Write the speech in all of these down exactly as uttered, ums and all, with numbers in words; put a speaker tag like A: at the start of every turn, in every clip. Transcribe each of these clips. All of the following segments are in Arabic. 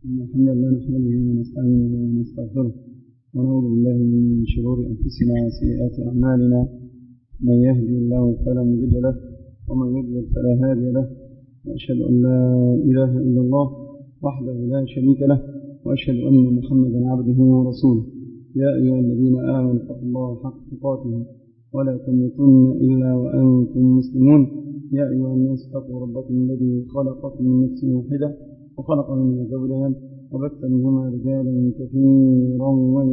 A: الحمد لله نحمده ونستعينه ونستغفره ونعوذ بالله من شرور أنفسنا وسيئات أعمالنا. من يهدي الله فلا مضل له ومن يضلل فلا هادي له، وأشهد أن لا إله إلا الله وحده لا شريك له، وأشهد أن محمدا عبده ورسوله. يا أيها الذين آمنوا اتقوا الله حق تقاته ولا تموتن إلا وأنتم مسلمون. يا أيها الناس اتقوا ربكم الذي خلقكم من نفس واحدة وخلق منها زوجها وبث منهما رجالا كثيرا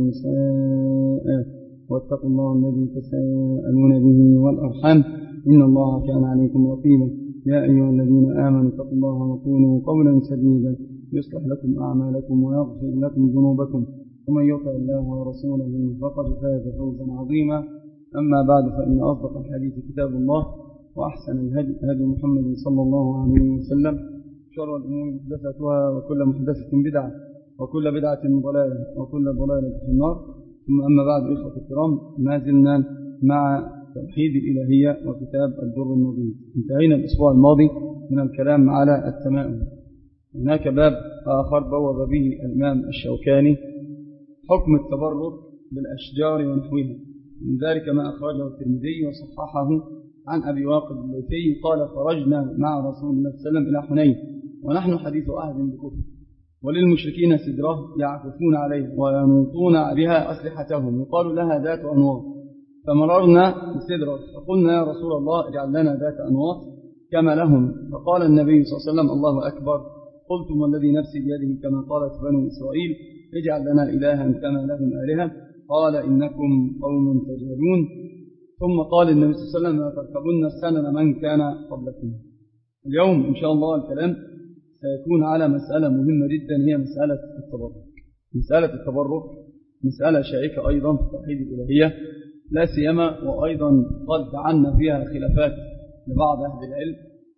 A: ونساء، واتقوا الله الذي تساءلون به والأرحام إن الله كان عليكم رقيبا. يا أيها الذين آمنوا اتقوا الله وقولوا قولا سديدا يصلح لكم أعمالكم ويغفر لكم ذنوبكم، ومن يطع الله ورسوله فقد فاز فوزا عظيما. أما بعد، فإن أصدق الحديث كتاب الله، وأحسن الهدي هدي محمد صلى الله عليه وسلم، شر الأمور محدثاتها وكل محدثة بدعة وكل بدعة ضلالة وكل ضلالة في النار. ثم أما بعد، إخوة الكرام، ما زلنا مع توحيد الإلهية وكتاب الدر النضيد. انتهينا الأسبوع الماضي من الكلام على التمائم. هناك باب آخر بوب به الإمام الشوكاني حكم التبرك بالأشجار ونحوها. من ذلك ما أخرجه الترمذي وصححه عن أبي واقد الليثي قال: خرجنا مع رسول الله صلى الله عليه وسلم إلى حنين ونحن حديث عهد بكفر، وللمشركين سدرة يعكفون عليه وينوطون بها أسلحتهم يقال لها ذات أنواط. فمررنا بسدرة فقلنا: يا رسول الله اجعل لنا ذات أنواط كما لهم. فقال النبي صلى الله عليه وسلم: الله أكبر. قلتم: والذي نفسي بيده كما قالت بنو إسرائيل اجعل لنا إلها كما لهم آلهة. قال: إنكم قوم تجهلون. ثم قال النبي صلى الله عليه وسلم: لا تركبن سنن من كان قبلكم. اليوم إن شاء الله الكلام سيكون على مسألة مهمة جدا، هي مسألة التبرك. مسألة التبرك مسألة شائكة أيضا في توحيد الإلهية، لا سيما وأيضا قد عنا فيها خلافات لبعض أهل العلم،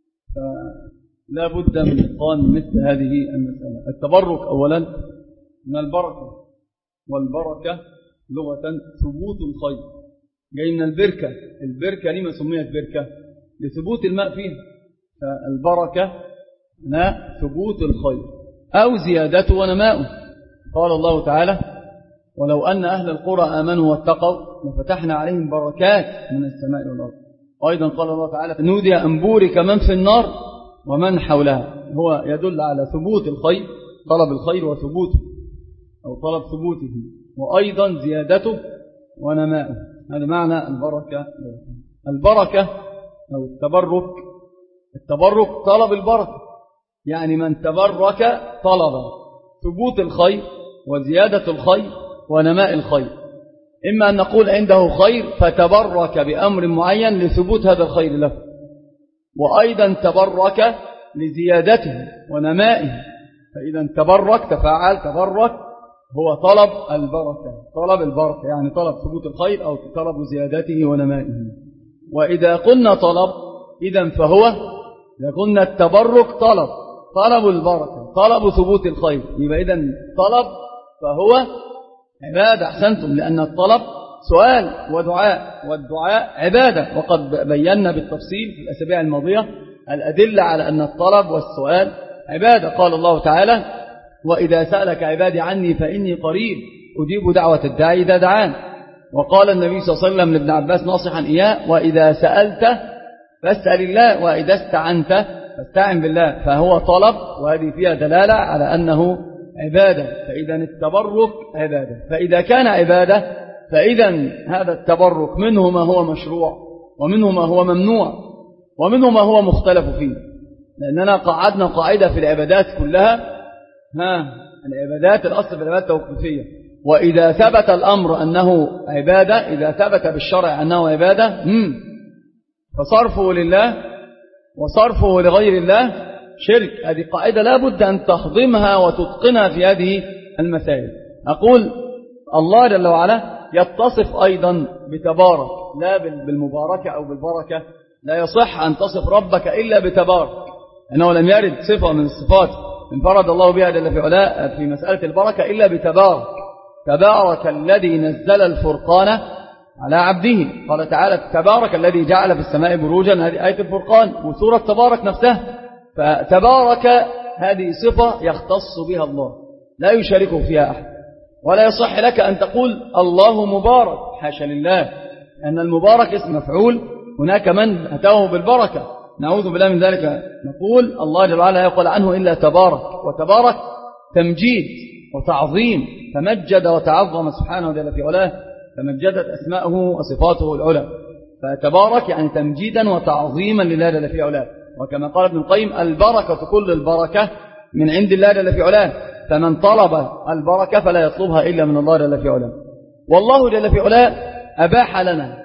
A: فلا بد من إتقان مثل هذه المسألة. التبرك أولا من البركة، والبركة لغة ثبوت الخير، جاي من البركة. البركة لما سميت بركة؟ لثبوت الماء فيها. فالبركة ثبوت الخير أو زيادته ونماؤه. قال الله تعالى: ولو أن أهل القرى آمنوا واتقوا لفتحنا عليهم بركات من السماء والأرض. أيضا قال الله تعالى: نودي أن بورك من في النار ومن حولها. هو يدل على ثبوت الخير، طلب الخير وثبوته أو طلب ثبوته، وأيضا زيادته ونماؤه. هذا معنى البركة. البركة أو التبرك، التبرك طلب البركة، يعني من تبرك طلب ثبوت الخير وزيادة الخير ونماء الخير. إما أن نقول عنده خير فتبرك بأمر معين لثبوت هذا الخير له، وأيضا تبرك لزيادته ونمائه. فإذا تبرك تفاعل تبرك هو طلب البركة، طلب البركة يعني طلب ثبوت الخير أو طلب زيادته ونمائه. وإذا قلنا طلب إذن فهو، إذا قلنا التبرك طلب طلب البركة طلب ثبوت الخير، يبقى إذن طلب فهو عبادة. أحسنتم، لأن الطلب سؤال ودعاء، والدعاء عبادة. وقد بينا بالتفصيل في الأسابيع الماضية الأدلة على أن الطلب والسؤال عبادة. قال الله تعالى: وإذا سألك عبادي عني فإني قريب أجيب دعوة الداعي إذا دعان. وقال النبي صلى الله عليه وسلم لابن عباس ناصحا إياه: وإذا سألت فاسأل الله وإذا استعنت فاستعن بالله. فهو طلب، وهذه فيها دلالة على أنه عبادة. فإذا التبرك عبادة. فإذا كان عبادة فإذا هذا التبرك منه ما هو مشروع ومنه ما هو ممنوع ومنه ما هو مختلف فيه. لأننا قعدنا قاعدة في العبادات كلها، ها العبادات الأصل في العبادات توقيفية. وإذا ثبت الأمر أنه عبادة، إذا ثبت بالشرع أنه عبادة، مم فصرفه لله وصرفه لغير الله شرك. هذه قاعدة لا بد أن تخضمها وتتقنها في هذه المسائل. أقول الله جل وعلا يتصف أيضا بتبارك، لا بالمباركة أو بالبركة. لا يصح أن تصف ربك إلا بتبارك، أنه لم يرد صفة من الصفات انفرد الله بها جل في علاء في مسألة البركة إلا بتبارك. تبارك الذي نزل الفرقان على عبده. قال تعالى: تبارك الذي جعل في السماء بروجا. هذه آية الفرقان وسورة تبارك نفسها. فتبارك هذه صفة يختص بها الله،
B: لا يشاركه فيها أحد. ولا يصح لك أن تقول الله مبارك، حاشا لله، أن المبارك اسم مفعول، هناك من أتاه بالبركة، نعوذ بالله من ذلك. نقول الله جل وعلا لا يقول عنه إلا تبارك، وتبارك تمجيد وتعظيم، تمجد وتعظم سبحانه جل في علاه، تمجدت أسماءه وصفاته العلى. فتبارك يعني تمجيدا وتعظيما لله جل في علاه. وكما قال ابن القيم البركة كل البركة من عند الله جل في علاه، فمن طلب البركة فلا يطلبها إلا من الله جل في علاه. والله جل في علاه أباح لنا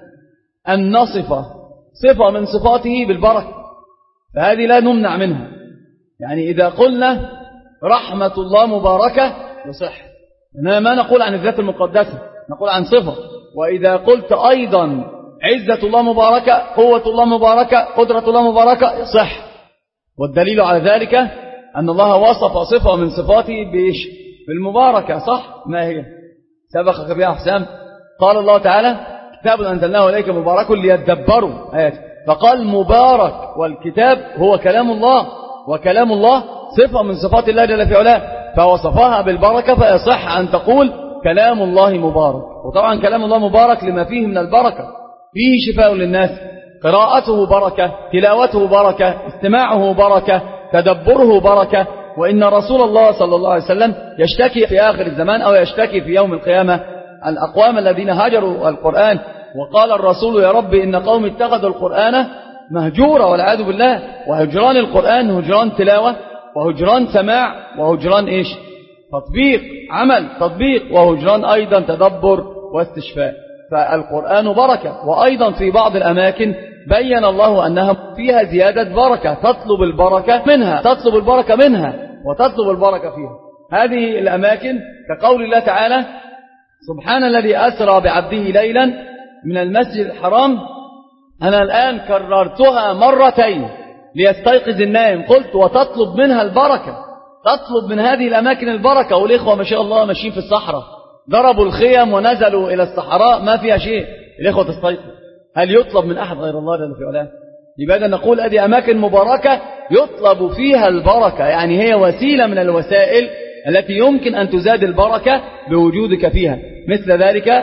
B: أن نصف صفة من صفاته بالبركة، فهذه لا نمنع منها. يعني إذا قلنا رحمة الله مباركة يصح، إنما ما نقول عن الذات المقدسة، نقول عن صفة. وإذا قلت أيضا عزة الله مباركة، قوة الله مباركة، قدرة الله مباركة يصح. والدليل على ذلك أن الله وصف صفة من صفاته بإيش؟ بالمباركة، صح؟ ما هي؟ سبقك بها حسام. قال الله تعالى كتاب أنزلناه إليك مبارك ليدبروا آياته، فقال مبارك، والكتاب هو كلام الله، وكلام الله صفة من صفات الله جل في علاه، فوصفها بالبركة، فيصح أن تقول كلام الله مبارك. وطبعا كلام الله مبارك لما فيه من البركة، فيه شفاء للناس، قراءته بركة، تلاوته بركة، استماعه بركة، تدبره بركة. وإن رسول الله صلى الله عليه وسلم يشتكي في آخر الزمان أو يشتكي في يوم القيامة الأقوام الذين هجروا القرآن، وقال الرسول يا رب إن قوم اتخذوا القرآن مهجورا والعياذ بالله. وهجران القرآن هجران تلاوة، وهجران سماع، وهجران إيش؟ تطبيق، عمل تطبيق، وهجران أيضا تدبر واستشفاء. فالقرآن بركة. وأيضا في بعض الأماكن بين الله أنها فيها زيادة بركة، تطلب البركة منها، تطلب البركة منها وتطلب البركة فيها. هذه الأماكن كقول الله تعالى سبحان الذي أسرى بعبده ليلا من المسجد الحرام. أنا الآن كررتها مرتين ليستيقظ النائم، قلت وتطلب منها البركة، تطلب من هذه الأماكن البركة. والإخوة ما شاء الله ماشيين في الصحراء، ضربوا الخيم ونزلوا إلى الصحراء ما فيها شيء، الإخوة تستيقظ. هل يطلب من أحد غير الله جل في علاه؟ لماذا نقول هذه أماكن مباركة يطلب فيها البركة، يعني هي وسيلة من الوسائل التي يمكن أن تزاد البركة بوجودك فيها. مثل ذلك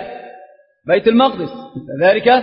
B: بيت المقدس، مثل ذلك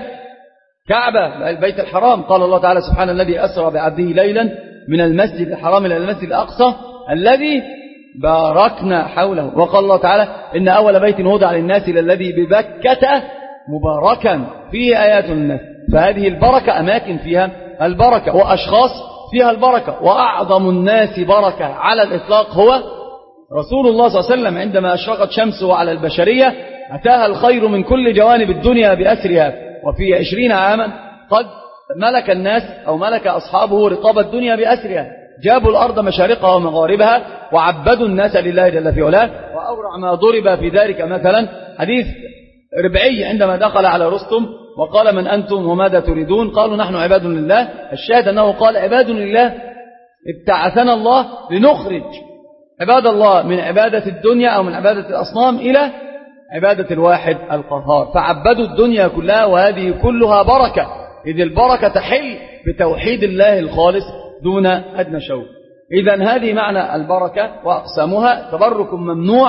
B: كعبة، البيت الحرام. قال الله تعالى سبحان الذي أسرى بعبده ليلا من المسجد الحرام إلى المسجد الأقصى الذي باركنا حوله. وقال الله تعالى إن أول بيت وضع للناس للذي ببكة مباركا فيه آيات للناس. فهذه البركة أماكن فيها البركة، وأشخاص فيها البركة. وأعظم الناس بركة على الإطلاق هو رسول الله صلى الله عليه وسلم. عندما أشرقت شمسه على البشرية أتاها الخير من كل جوانب الدنيا بأسرها، وفي عشرين عاما قد ملك الناس أو ملك أصحابه رقاب الدنيا بأسرها، جابوا الأرض مشارقها ومغاربها وعبدوا الناس لله جل في علاه. وأورع ما ضرب في ذلك مثلا حديث ربعي عندما دخل على رستم وقال من أنتم وماذا تريدون؟ قالوا نحن عباد لله. الشاهد أنه قال عباد لله، ابتعثنا الله لنخرج عباد الله من عبادة الدنيا أو من عبادة الأصنام إلى عبادة الواحد القهار، فعبدوا الدنيا كلها. وهذه كلها بركة، إذ البركة تحل بتوحيد الله الخالص دون أدنى شوك. إذن هذه معنى البركة وأقسامها. تبرك ممنوع،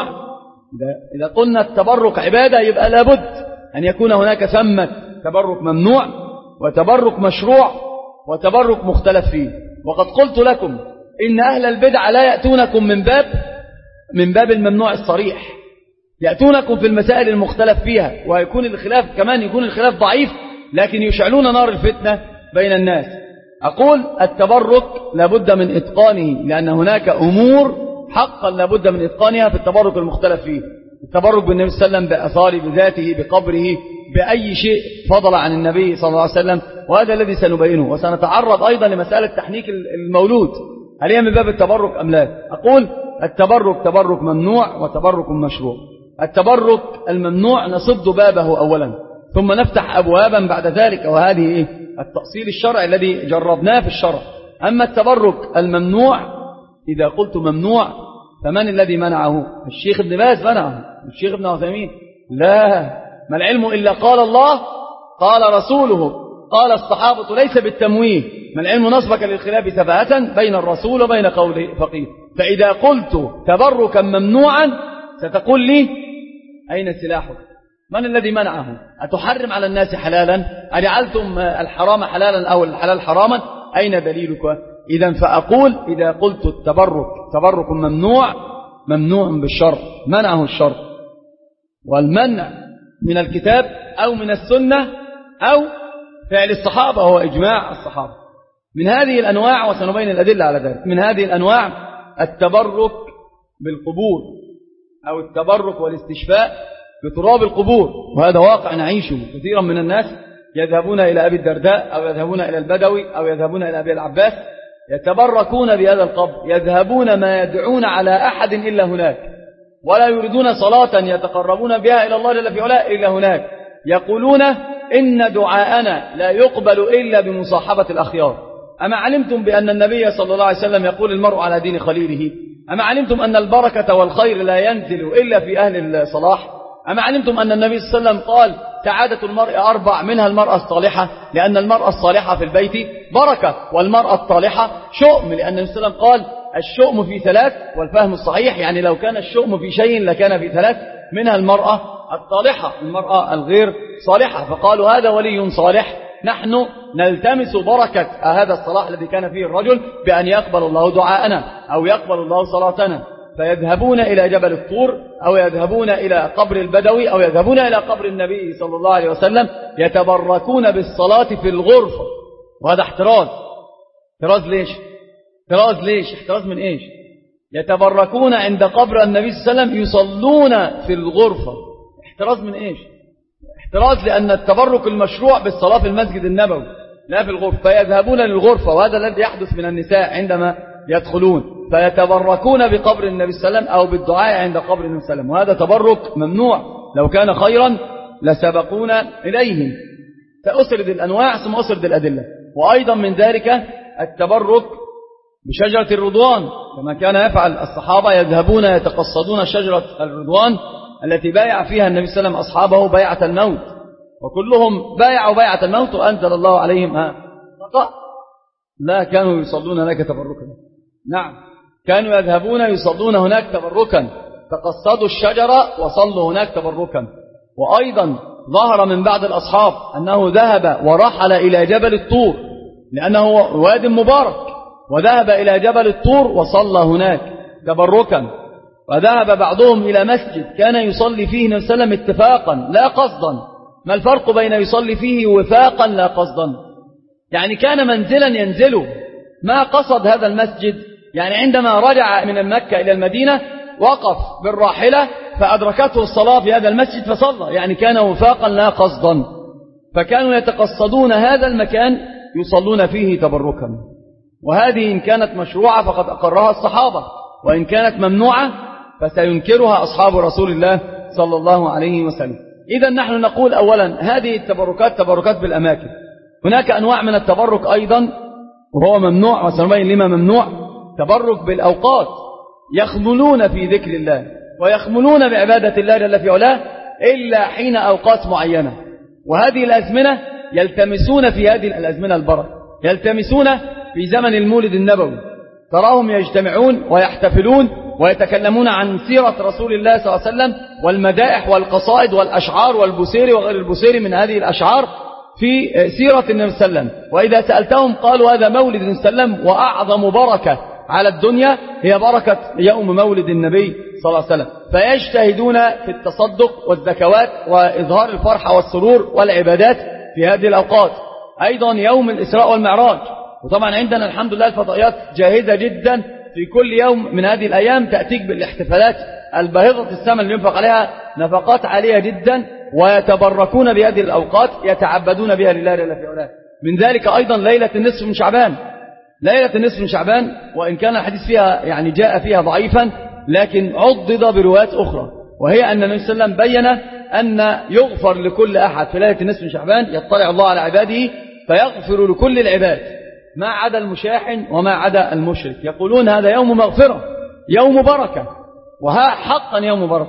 B: إذا قلنا التبرك عبادة يبقى لابد أن يكون هناك ثمة تبرك ممنوع وتبرك مشروع وتبرك مختلف فيه. وقد قلت لكم إن أهل البدع لا يأتونكم من باب من باب الممنوع الصريح، يأتونكم في المسائل المختلف فيها، ويكون الخلاف كمان يكون الخلاف ضعيف، لكن يشعلون نار الفتنة بين الناس. أقول التبرك لابد من إتقانه، لأن هناك أمور حقا لابد من إتقانها في التبرك المختلف فيه. التبرك بالنبي صلى الله عليه وسلم بأثاره، بذاته، بقبره، بأي شيء فضل عن النبي صلى الله عليه وسلم، وهذا الذي سنبينه. وسنتعرض أيضا لمسألة تحنيك المولود، هل هي من باب التبرك أم لا؟ أقول التبرك تبرك ممنوع وتبرك مشروع. التبرك الممنوع نصد بابه أولا ثم نفتح أبوابا بعد ذلك، وهذه إيه؟ التأصيل الشرعي الذي جربناه في الشرع. أما التبرك الممنوع، إذا قلت ممنوع فمن الذي منعه؟ الشيخ ابن باز منعه، الشيخ ابن عثيمين لا، ما العلم إلا قال الله قال رسوله قال الصحابة، ليس بالتمويه. ما العلم نصبك للخلاف سفاهة بين الرسول وبين قول فقيه. فإذا قلت تبركا ممنوعا ستقول لي أين سلاحك؟ من الذي منعه؟ أتحرم على الناس حلالا؟ أجعلتم الحرام حلالا أو الحلال حراما؟ أين دليلك؟ إذا فأقول إذا قلت التبرك تبرك ممنوع ممنوع بالشرع، منعه الشرع، والمنع من الكتاب أو من السنة أو فعل الصحابة هو إجماع الصحابة. من هذه الأنواع وسنبين الأدلة على ذلك، من هذه الأنواع التبرك بالقبور أو التبرك والاستشفاء بتراب القبور، وهذا واقع نعيشه. كثيرا من الناس يذهبون إلى أبي الدرداء أو يذهبون إلى البدوي أو يذهبون إلى أبي العباس يتبركون بهذا القبر، يذهبون ما يدعون على أحد إلا هناك، ولا يريدون صلاة يتقربون بها إلى الله جل في علاه إلا هناك. يقولون إن دعاءنا لا يقبل إلا بمصاحبة الأخيار. أما علمتم بأن النبي صلى الله عليه وسلم يقول المرء على دين خليله؟ أما علمتم أن البركة والخير لا ينزل إلا في أهل الصلاح؟ أما علمتم أن النبي صلى الله عليه وسلم قال سعادة المرء أربع، منها المرأة الصالحة، لأن المرأة الصالحة في البيت بركة، والمرأة الطالحة شؤم، لأن النبي صلى الله عليه وسلم قال الشؤم في ثلاث، والفهم الصحيح يعني لو كان الشؤم في شيء لكان في ثلاث، منها المرأة الطالحة، المرأة الغير صالحة. فقالوا هذا ولي صالح، نحن نلتمس بركة هذا الصلاح الذي كان فيه الرجل بأن يقبل الله دعاءنا أو يقبل الله صلاتنا. فيذهبون إلى جبل الطور أو يذهبون إلى قبر البدوي أو يذهبون إلى قبر النبي صلى الله عليه وسلم يتبركون بالصلاة في الغرفة، وهذا احتراز. احتراز ليش؟ احتراز ليش؟ احتراز من إيش؟ يتبركون عند قبر النبي صلى الله عليه وسلم يصلون في الغرفة، احتراز من إيش؟ احتراز لأن التبرك المشروع بالصلاة في المسجد النبوي لا في الغرفة، فيذهبون للغرفة، وهذا الذي يحدث من النساء عندما يدخلون، فيتبركون بقبر النبي صلى الله عليه وسلم أو بالدعاء عند قبر النبي صلى الله عليه وسلم، وهذا تبرك ممنوع. لو كان خيرا لسبقونا إليه. سأسرد الأنواع ثم أسرد الأدلة. وأيضا من ذلك التبرك بشجرة الرضوان، كما كان يفعل الصحابة، يذهبون يتقصدون شجرة الرضوان التي بايع فيها النبي صلى الله عليه وسلم أصحابه بيعة الموت، وكلهم بايعوا بيعة الموت وأنزل الله عليهم ها فقط لا كانوا يصلون هناك تبركا. نعم، كانوا يذهبون يصلون هناك تبركا، تقصدوا الشجرة وصلوا هناك تبركا. وأيضا ظهر من بعد الأصحاب أنه ذهب ورحل إلى جبل الطور، لأنه واد مبارك، وذهب إلى جبل الطور وصلى هناك تبركا. وذهب بعضهم إلى مسجد كان يصلي فيه النبي صلى الله عليه وسلم اتفاقا لا قصدا. ما الفرق بين يصلي فيه وفاقا لا قصدا؟ يعني كان منزلا ينزله، ما قصد هذا المسجد. يعني عندما رجع من مكة إلى المدينة وقف بالراحلة فأدركته الصلاة في هذا المسجد فصلى، يعني كان وفاقا لا قصدا. فكانوا يتقصدون هذا المكان يصلون فيه تبركا. وهذه إن كانت مشروعة فقد أقرها الصحابة، وإن كانت ممنوعة فسينكرها أصحاب رسول الله صلى الله عليه وسلم. إذا نحن نقول أولا هذه التبركات تبركات بالأماكن. هناك أنواع من التبرك أيضا وهو ممنوع، وسنبين لما ممنوع. تبرك بالأوقات، يخملون في ذكر الله ويخملون بعبادة الله جل في علاه إلا حين أوقات معينة، وهذه الأزمنة يلتمسون في هذه الأزمنة البركة، يلتمسون في زمن المولد النبوي، تراهم يجتمعون ويحتفلون ويتكلمون عن سيرة رسول الله صلى الله عليه وسلم والمدائح والقصائد والأشعار والبسيري وغير البسيري من هذه الأشعار في سيرة النبي صلى الله عليه وسلم. وإذا سألتهم قالوا هذا مولد النبي صلى الله عليه وسلم، وأعظم بركة على الدنيا هي بركة يوم مولد النبي صلى الله عليه وسلم. فيجتهدون في التصدق والزكوات وإظهار الفرحة والسرور والعبادات في هذه الأوقات. أيضا يوم الإسراء والمعراج، وطبعا عندنا الحمد لله الفضائيات جاهزة جدا في كل يوم من هذه الأيام تأتيك بالاحتفالات الباهظة الثمن اللي ينفق عليها نفقات عالية جدا، ويتبركون بهذه الأوقات يتعبدون بها لله جل في علاه. من ذلك أيضا ليلة النصف من شعبان. ليلة النصف من شعبان وإن كان الحديث فيها يعني جاء فيها ضعيفا لكن عضد بروايات أخرى، وهي أن النبي صلى الله عليه وسلم بين أن يغفر لكل أحد في ليلة النصف من شعبان، يطلع الله على عباده فيغفر لكل العباد ما عدا المشاحن وما عدا المشرك. يقولون هذا يوم مغفرة، يوم بركة، وها حقا يوم بركة،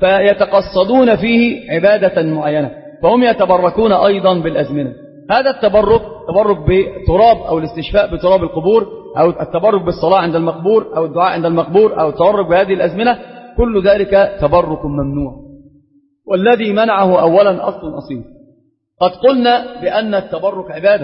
B: فيتقصدون فيه عبادة معينة، فهم يتبركون أيضا بالأزمنة. هذا التبرك تبرك بتراب أو الاستشفاء بتراب القبور أو التبرك بالصلاة عند المقبور أو الدعاء عند المقبور أو التبرك بهذه الأزمنة، كل ذلك تبرك ممنوع. والذي منعه أولا أصل أصيل. قد قلنا بأن التبرك عبادة،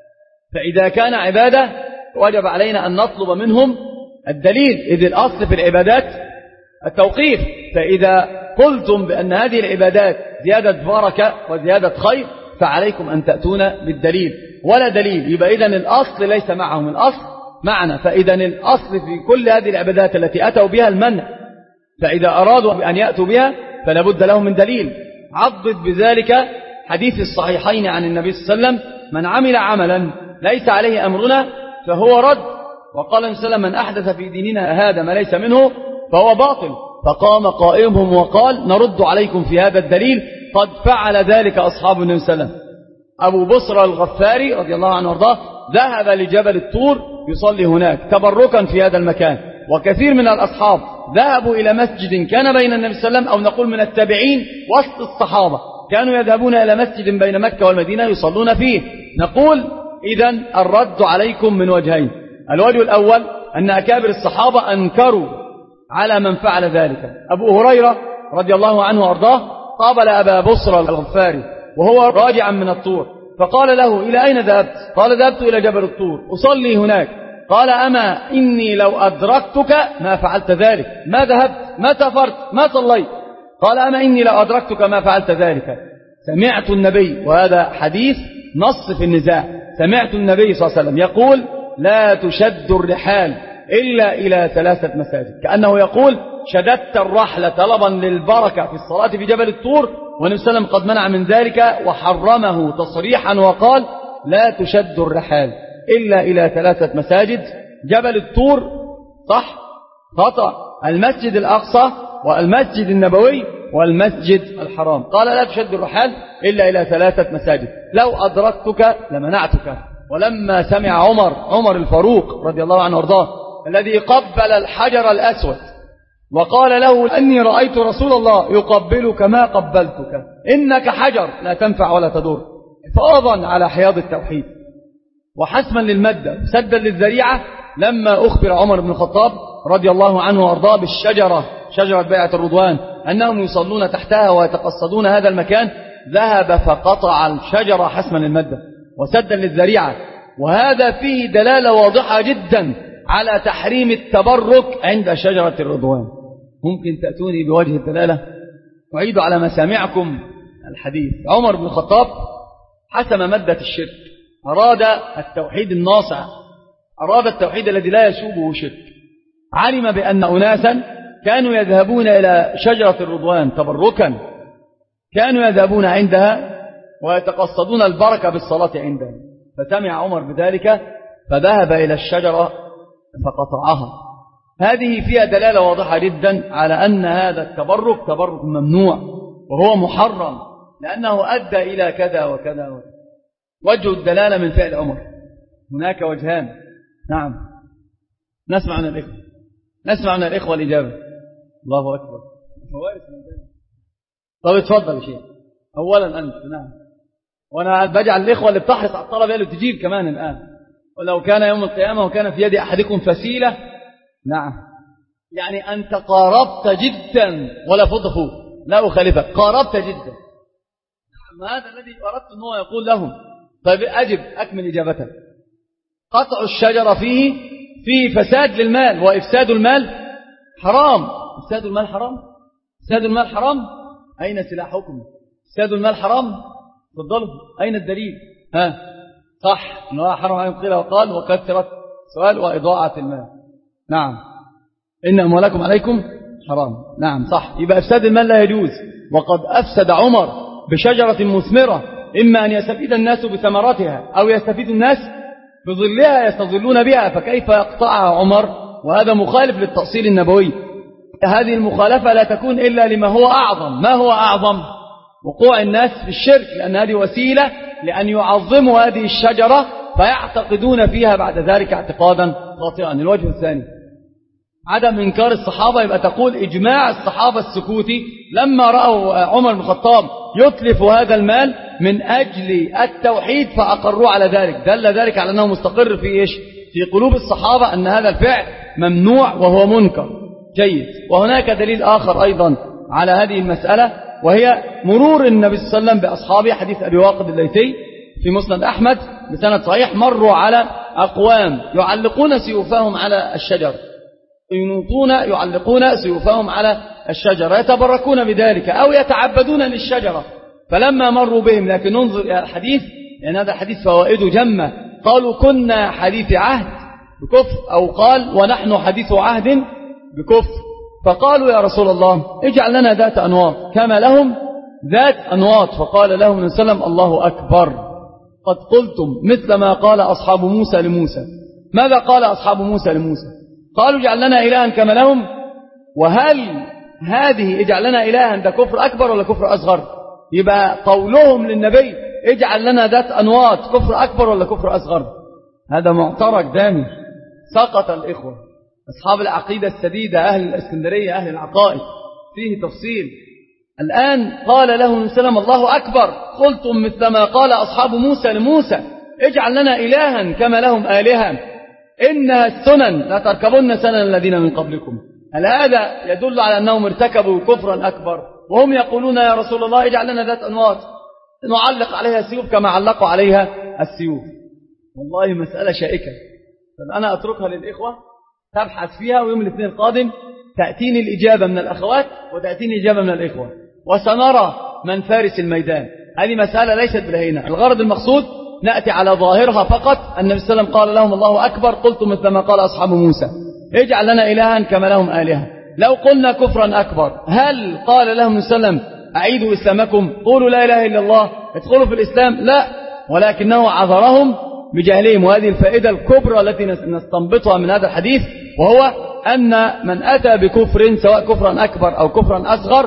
B: فإذا كان عبادة وجب علينا أن نطلب منهم الدليل، إذ الأصل في العبادات التوقيف. فإذا قلتم بأن هذه العبادات زيادة بركة وزيادة خير فعليكم أن تأتون بالدليل، ولا دليل يبقى إذن الأصل ليس معهم، الأصل معنا. فإذا الأصل في كل هذه العبادات التي أتوا بها المنع، فإذا أرادوا أن يأتوا بها فلا بد لهم من دليل. عضد بذلك حديث الصحيحين عن النبي صلى الله عليه وسلم: من عمل عملا ليس عليه أمرنا فهو رد. وقال النبي صلى الله عليه وسلم: من أحدث في ديننا هذا ما ليس منه فهو باطل. فقام قائمهم وقال: نرد عليكم في هذا الدليل، قد فعل ذلك أصحاب النبي صلى الله عليه وسلم. أبو بصرى الغفاري رضي الله عنه وارضاه ذهب لجبل الطور يصلي هناك تبركا في هذا المكان. وكثير من الأصحاب ذهبوا إلى مسجد كان بين النبي صلى الله عليه وسلم، أو نقول من التابعين وسط الصحابة، كانوا يذهبون إلى مسجد بين مكة والمدينة يصلون فيه. نقول إذن الرد عليكم من وجهين: الوجه الأول أن أكابر الصحابة أنكروا على من فعل ذلك. أبو هريرة رضي الله عنه وارضاه قابل أبا بصرى الغفاري وهو راجعا من الطور، فقال له: إلى أين ذهبت؟ قال: ذهبت إلى جبل الطور أصلي هناك. قال: أما إني لو أدركتك ما فعلت ذلك، ما ذهبت ما سافرت ما صليت. قال: أما إني لو أدركتك ما فعلت ذلك. سمعت النبي، وهذا حديث نص في النزاع، سمعت النبي صلى الله عليه وسلم يقول: لا تشد الرحال إلا إلى ثلاثة مساجد. كأنه يقول: شددت الرحل طلبا للبركة في الصلاة في جبل الطور، والنبي صلى الله عليه وسلم قد منع من ذلك وحرمه تصريحا وقال: لا تشد الرحال إلا إلى ثلاثة مساجد. جبل الطور صح خطأ، المسجد الأقصى والمسجد النبوي والمسجد الحرام. قال: لا تشد الرحال إلا إلى ثلاثة مساجد. لو أدركتك لمنعتك. ولما سمع عمر عمر الفاروق رضي الله عنه وارضاه الذي قبل الحجر الأسود وقال له: أني رأيت رسول الله يقبلك ما قبلتك، إنك حجر لا تنفع ولا تضر، حفاظا على حياض التوحيد وحسما للمادة سدا للذريعة، لما أخبر عمر بن الخطاب رضي الله عنه وارضاه بالشجرة، شجرة بيعة الرضوان، أنهم يصلون تحتها ويتقصدون هذا المكان، ذهب فقطع الشجرة حسما للمادة وسدا للذريعة. وهذا فيه دلالة واضحة جدا على تحريم التبرك عند شجرة الرضوان. ممكن تأتوني بوجه الدلالة؟ أعيد على مسامعكم الحديث. عمر بن الخطاب حسم مادة الشرك، أراد التوحيد الناصع، أراد التوحيد الذي لا يشوبه شرك. علم بأن أناسا كانوا يذهبون إلى شجرة الرضوان تبركا، كانوا يذهبون عندها ويتقصدون البركة بالصلاة عندها، فسمع عمر بذلك فذهب إلى الشجرة فقطعها. هذه فيها دلالة واضحة جدا على أن هذا التبرك تبرك ممنوع وهو محرم، لأنه أدى إلى كذا وكذا وكذا. وجه الدلالة من فعل عمر هناك وجهان. نعم، نسمع من الإخوة نسمع من الإخوة الإجابة. الله أكبر. طب اتفضل يا شيخ. أولا أنت. نعم. وأنا بجعل الإخوة اللي بتحرص على الطلبة اللي تجيب كمان الآن. ولو كان يوم القيامة وكان في يد أحدكم فسيلة. نعم، يعني أنت قاربت جدا ولا فضفوا، لا أخالفك، قاربت جدا. نعم، هذا الذي أردت أنه يقول لهم. طيب أجب، أكمل إجابتك. قطع الشجرة فيه فيه فساد للمال، وإفساد المال حرام. إفساد المال حرام، إفساد المال حرام. أين سلاحكم؟ إفساد المال حرام. تفضلوا، أين الدليل؟ ها صح، إنه حرام عليهم قيل وقال وكثرت سؤال وإضاعة المال. نعم، إن أموالكم عليكم حرام. نعم صح، يبقى إفساد المال لا يجوز. وقد أفسد عمر بشجرة مثمرة، إما أن يستفيد الناس بثمرتها أو يستفيد الناس بظلها يستظلون بها، فكيف يقطعها عمر؟ وهذا مخالف للتأصيل النبوي. هذه المخالفة لا تكون إلا لما هو أعظم. ما هو أعظم؟ وقوع الناس في الشرك، لأن هذه وسيلة لأن يعظموا هذه الشجرة فيعتقدون فيها بعد ذلك اعتقادا خاطئا. الوجه الثاني عدم إنكار الصحابة، يبقى تقول إجماع الصحابة السكوتي لما رأوا عمر بن الخطاب يتلف هذا المال من أجل التوحيد فأقروا على ذلك، دل ذلك على أنه مستقر في إيش؟ في قلوب الصحابة أن هذا الفعل ممنوع وهو منكر. جيد. وهناك دليل آخر أيضا على هذه المسألة، وهي مرور النبي صلى الله عليه وسلم بأصحابه. حديث أبي واقد الليثي في مسند أحمد بسند صحيح، مروا على أقوام يعلقون سيوفهم على الشجر، ينوطون يعلقون سيوفهم على الشجرة، يتبركون بذلك أو يتعبدون للشجرة. فلما مروا بهم، لكن ننظر إلى الحديث لأن هذا الحديث فوائده جمة. قالوا كنا حديث عهد بكفر، أو قال ونحن حديث عهد بكفر. فقالوا يا رسول الله اجعل لنا ذات أنواط كما لهم ذات أنواط. فقال لهم النبي صلى الله عليه وسلم الله أكبر، قد قلتم مثل ما قال أصحاب موسى لموسى. ماذا قال أصحاب موسى لموسى؟ قالوا اجعل لنا إلها كما لهم. وهل هذه اجعل لنا إلها ده كفر أكبر ولا كفر أصغر؟ يبقى قولهم للنبي اجعل لنا ذات أنواط كفر أكبر ولا كفر أصغر؟ هذا معترك دامي. سقط الإخوة أصحاب العقيدة السديدة، أهل الإسكندرية، أهل العقائد، فيه تفصيل. الآن قال له النبي صلى الله عليه وسلم الله أكبر، قلتم مثل ما قال أصحاب موسى لموسى اجعل لنا إلها كما لهم آلهة إنها السنن لا تركبن سنن الذين من قبلكم. هل هذا يدل على أنهم ارتكبوا كفرا أكبر؟ وهم يقولون يا رسول الله اجعل لنا ذات أنواط نعلق عليها السيوف كما علقوا عليها السيوف. والله مسألة شائكة. طب أنا أتركها للإخوة تبحث فيها، ويوم الاثنين القادم تأتيني الإجابة من الأخوات وتأتيني الإجابة من الإخوة، وسنرى من فارس الميدان. هذه مسألة ليست بالهينة. الغرض المقصود نأتي على ظاهرها فقط. النبي صلى الله عليه وسلم قال لهم الله أكبر، قلتم مثل ما قال أصحاب موسى اجعل لنا إلها كما لهم آلهة. لو قلنا كفرا أكبر، هل قال لهم النبي صلى الله عليه وسلم أعيدوا إسلامكم، قولوا لا إله إلا الله، ادخلوا في الإسلام؟ لا، ولكنه عذرهم بجهلهم. وهذه الفائدة الكبرى التي نستنبطها من هذا الحديث، وهو أن من أتى بكفر سواء كفرا أكبر أو كفرا أصغر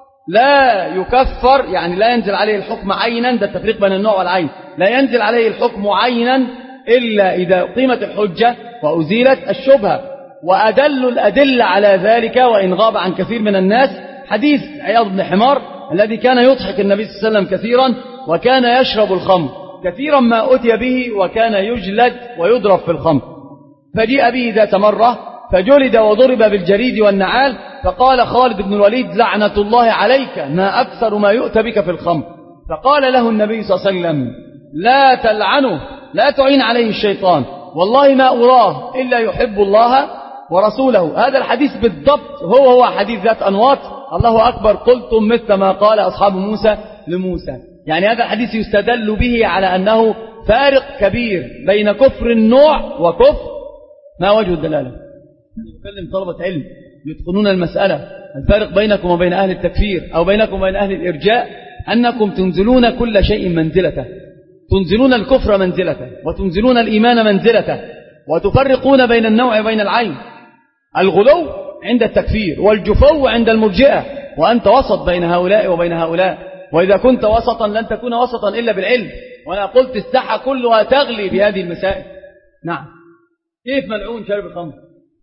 B: لا يكفر، يعني لا ينزل عليه الحكم عينا. ده التفريق بين النوع والعين. لا ينزل عليه الحكم عينا إلا إذا قيمت الحجة وأزيلت الشبهة. وأدل الأدلة على ذلك وإن غاب عن كثير من الناس حديث عياض بن حمار الذي كان يضحك النبي صلى الله عليه وسلم كثيرا، وكان يشرب الخمر كثيرا ما أتي به، وكان يجلد ويضرب في الخمر. فجيء به ذات مرة فجلد وضرب بالجريد والنعال، فقال خالد بن الوليد لعنة الله عليك ما أكثر ما يؤتى بك في الخمر. فقال له النبي صلى الله عليه وسلم لا تلعنه، لا تعين عليه الشيطان، والله ما أراه إلا يحب الله ورسوله. هذا الحديث بالضبط هو هو حديث ذات أنواط الله أكبر قلتم مثل ما قال أصحاب موسى لموسى. يعني هذا الحديث يستدل به على أنه فارق كبير بين كفر النوع وكفر. ما وجه الدلالة؟ نتكلم طلبة علم يتقنون المسألة. الفارق بينكم وبين أهل التكفير أو بينكم وبين أهل الإرجاء أنكم تنزلون كل شيء منزلته، تنزلون الكفر منزلته وتنزلون الإيمان منزلته، وتفرقون بين النوع وبين العين. الغلو عند التكفير والجفو عند المرجئة، وأنت وسط بين هؤلاء وبين هؤلاء. وإذا كنت وسطا لن تكون وسطا إلا بالعلم. وأنا قلت الساحة كلها تغلي بهذه المسائل. نعم. كيف ملعون شارب الخمر؟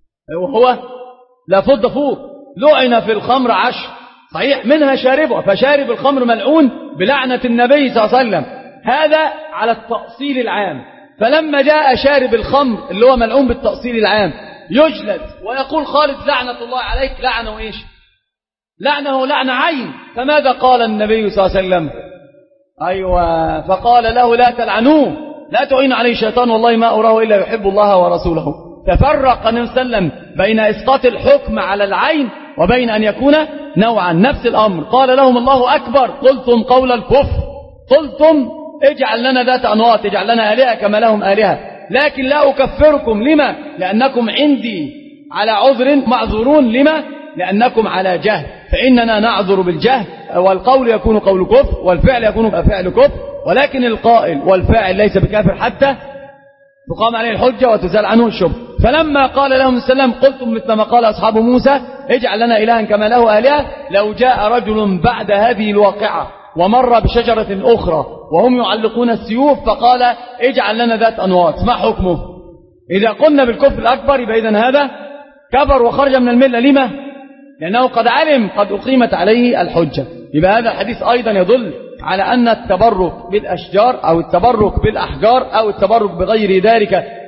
B: وهو لا فض فوق لعن في الخمر عشر، صحيح منها شاربه، فشارب الخمر ملعون بلعنة النبي صلى الله عليه وسلم. هذا على التأصيل العام. فلما جاء شارب الخمر اللي هو ملعون بالتأصيل العام يجلد ويقول خالد لعنة الله عليك، لعنه إيش؟ لعنه لعنة عين. فماذا قال النبي صلى الله عليه وسلم؟ أيوة، فقال له لا تلعنوه، لا تعين عليه الشيطان، والله ما أراه إلا يحب الله ورسوله. تفرق النبي صلى الله عليه وسلم بين إسقاط الحكم على العين وبين أن يكون نوعا. نفس الأمر قال لهم الله أكبر قلتم قول الكفر، قلتم اجعل لنا ذات أنواط، اجعل لنا آلهة كما لهم آلهة، لكن لا أكفركم. لما؟ لأنكم عندي على عذر معذورون. لما؟ لأنكم على جهل، فإننا نعذر بالجهل، والقول يكون قول كفر والفعل يكون فعل كفر، ولكن القائل والفاعل ليس بكافر حتى تقام عليه الحجة وتزال عنه الشبه. فلما قال لهم السلام قلتم مثل ما قال أصحاب موسى اجعل لنا إلها كما له آلهة، لو جاء رجل بعد هذه الواقعة ومر بشجرة أخرى وهم يعلقون السيوف فقال اجعل لنا ذات أنواط، ما حكمه؟ إذا قلنا بالكفر الأكبر يبقى إذن هذا كفر وخرج من الملة. لما؟ لأنه قد علم قد أقيمت عليه الحجة. يبقى هذا الحديث أيضا يدل على أن التبرك بالأشجار أو التبرك بالأحجار أو التبرك بغير ذلك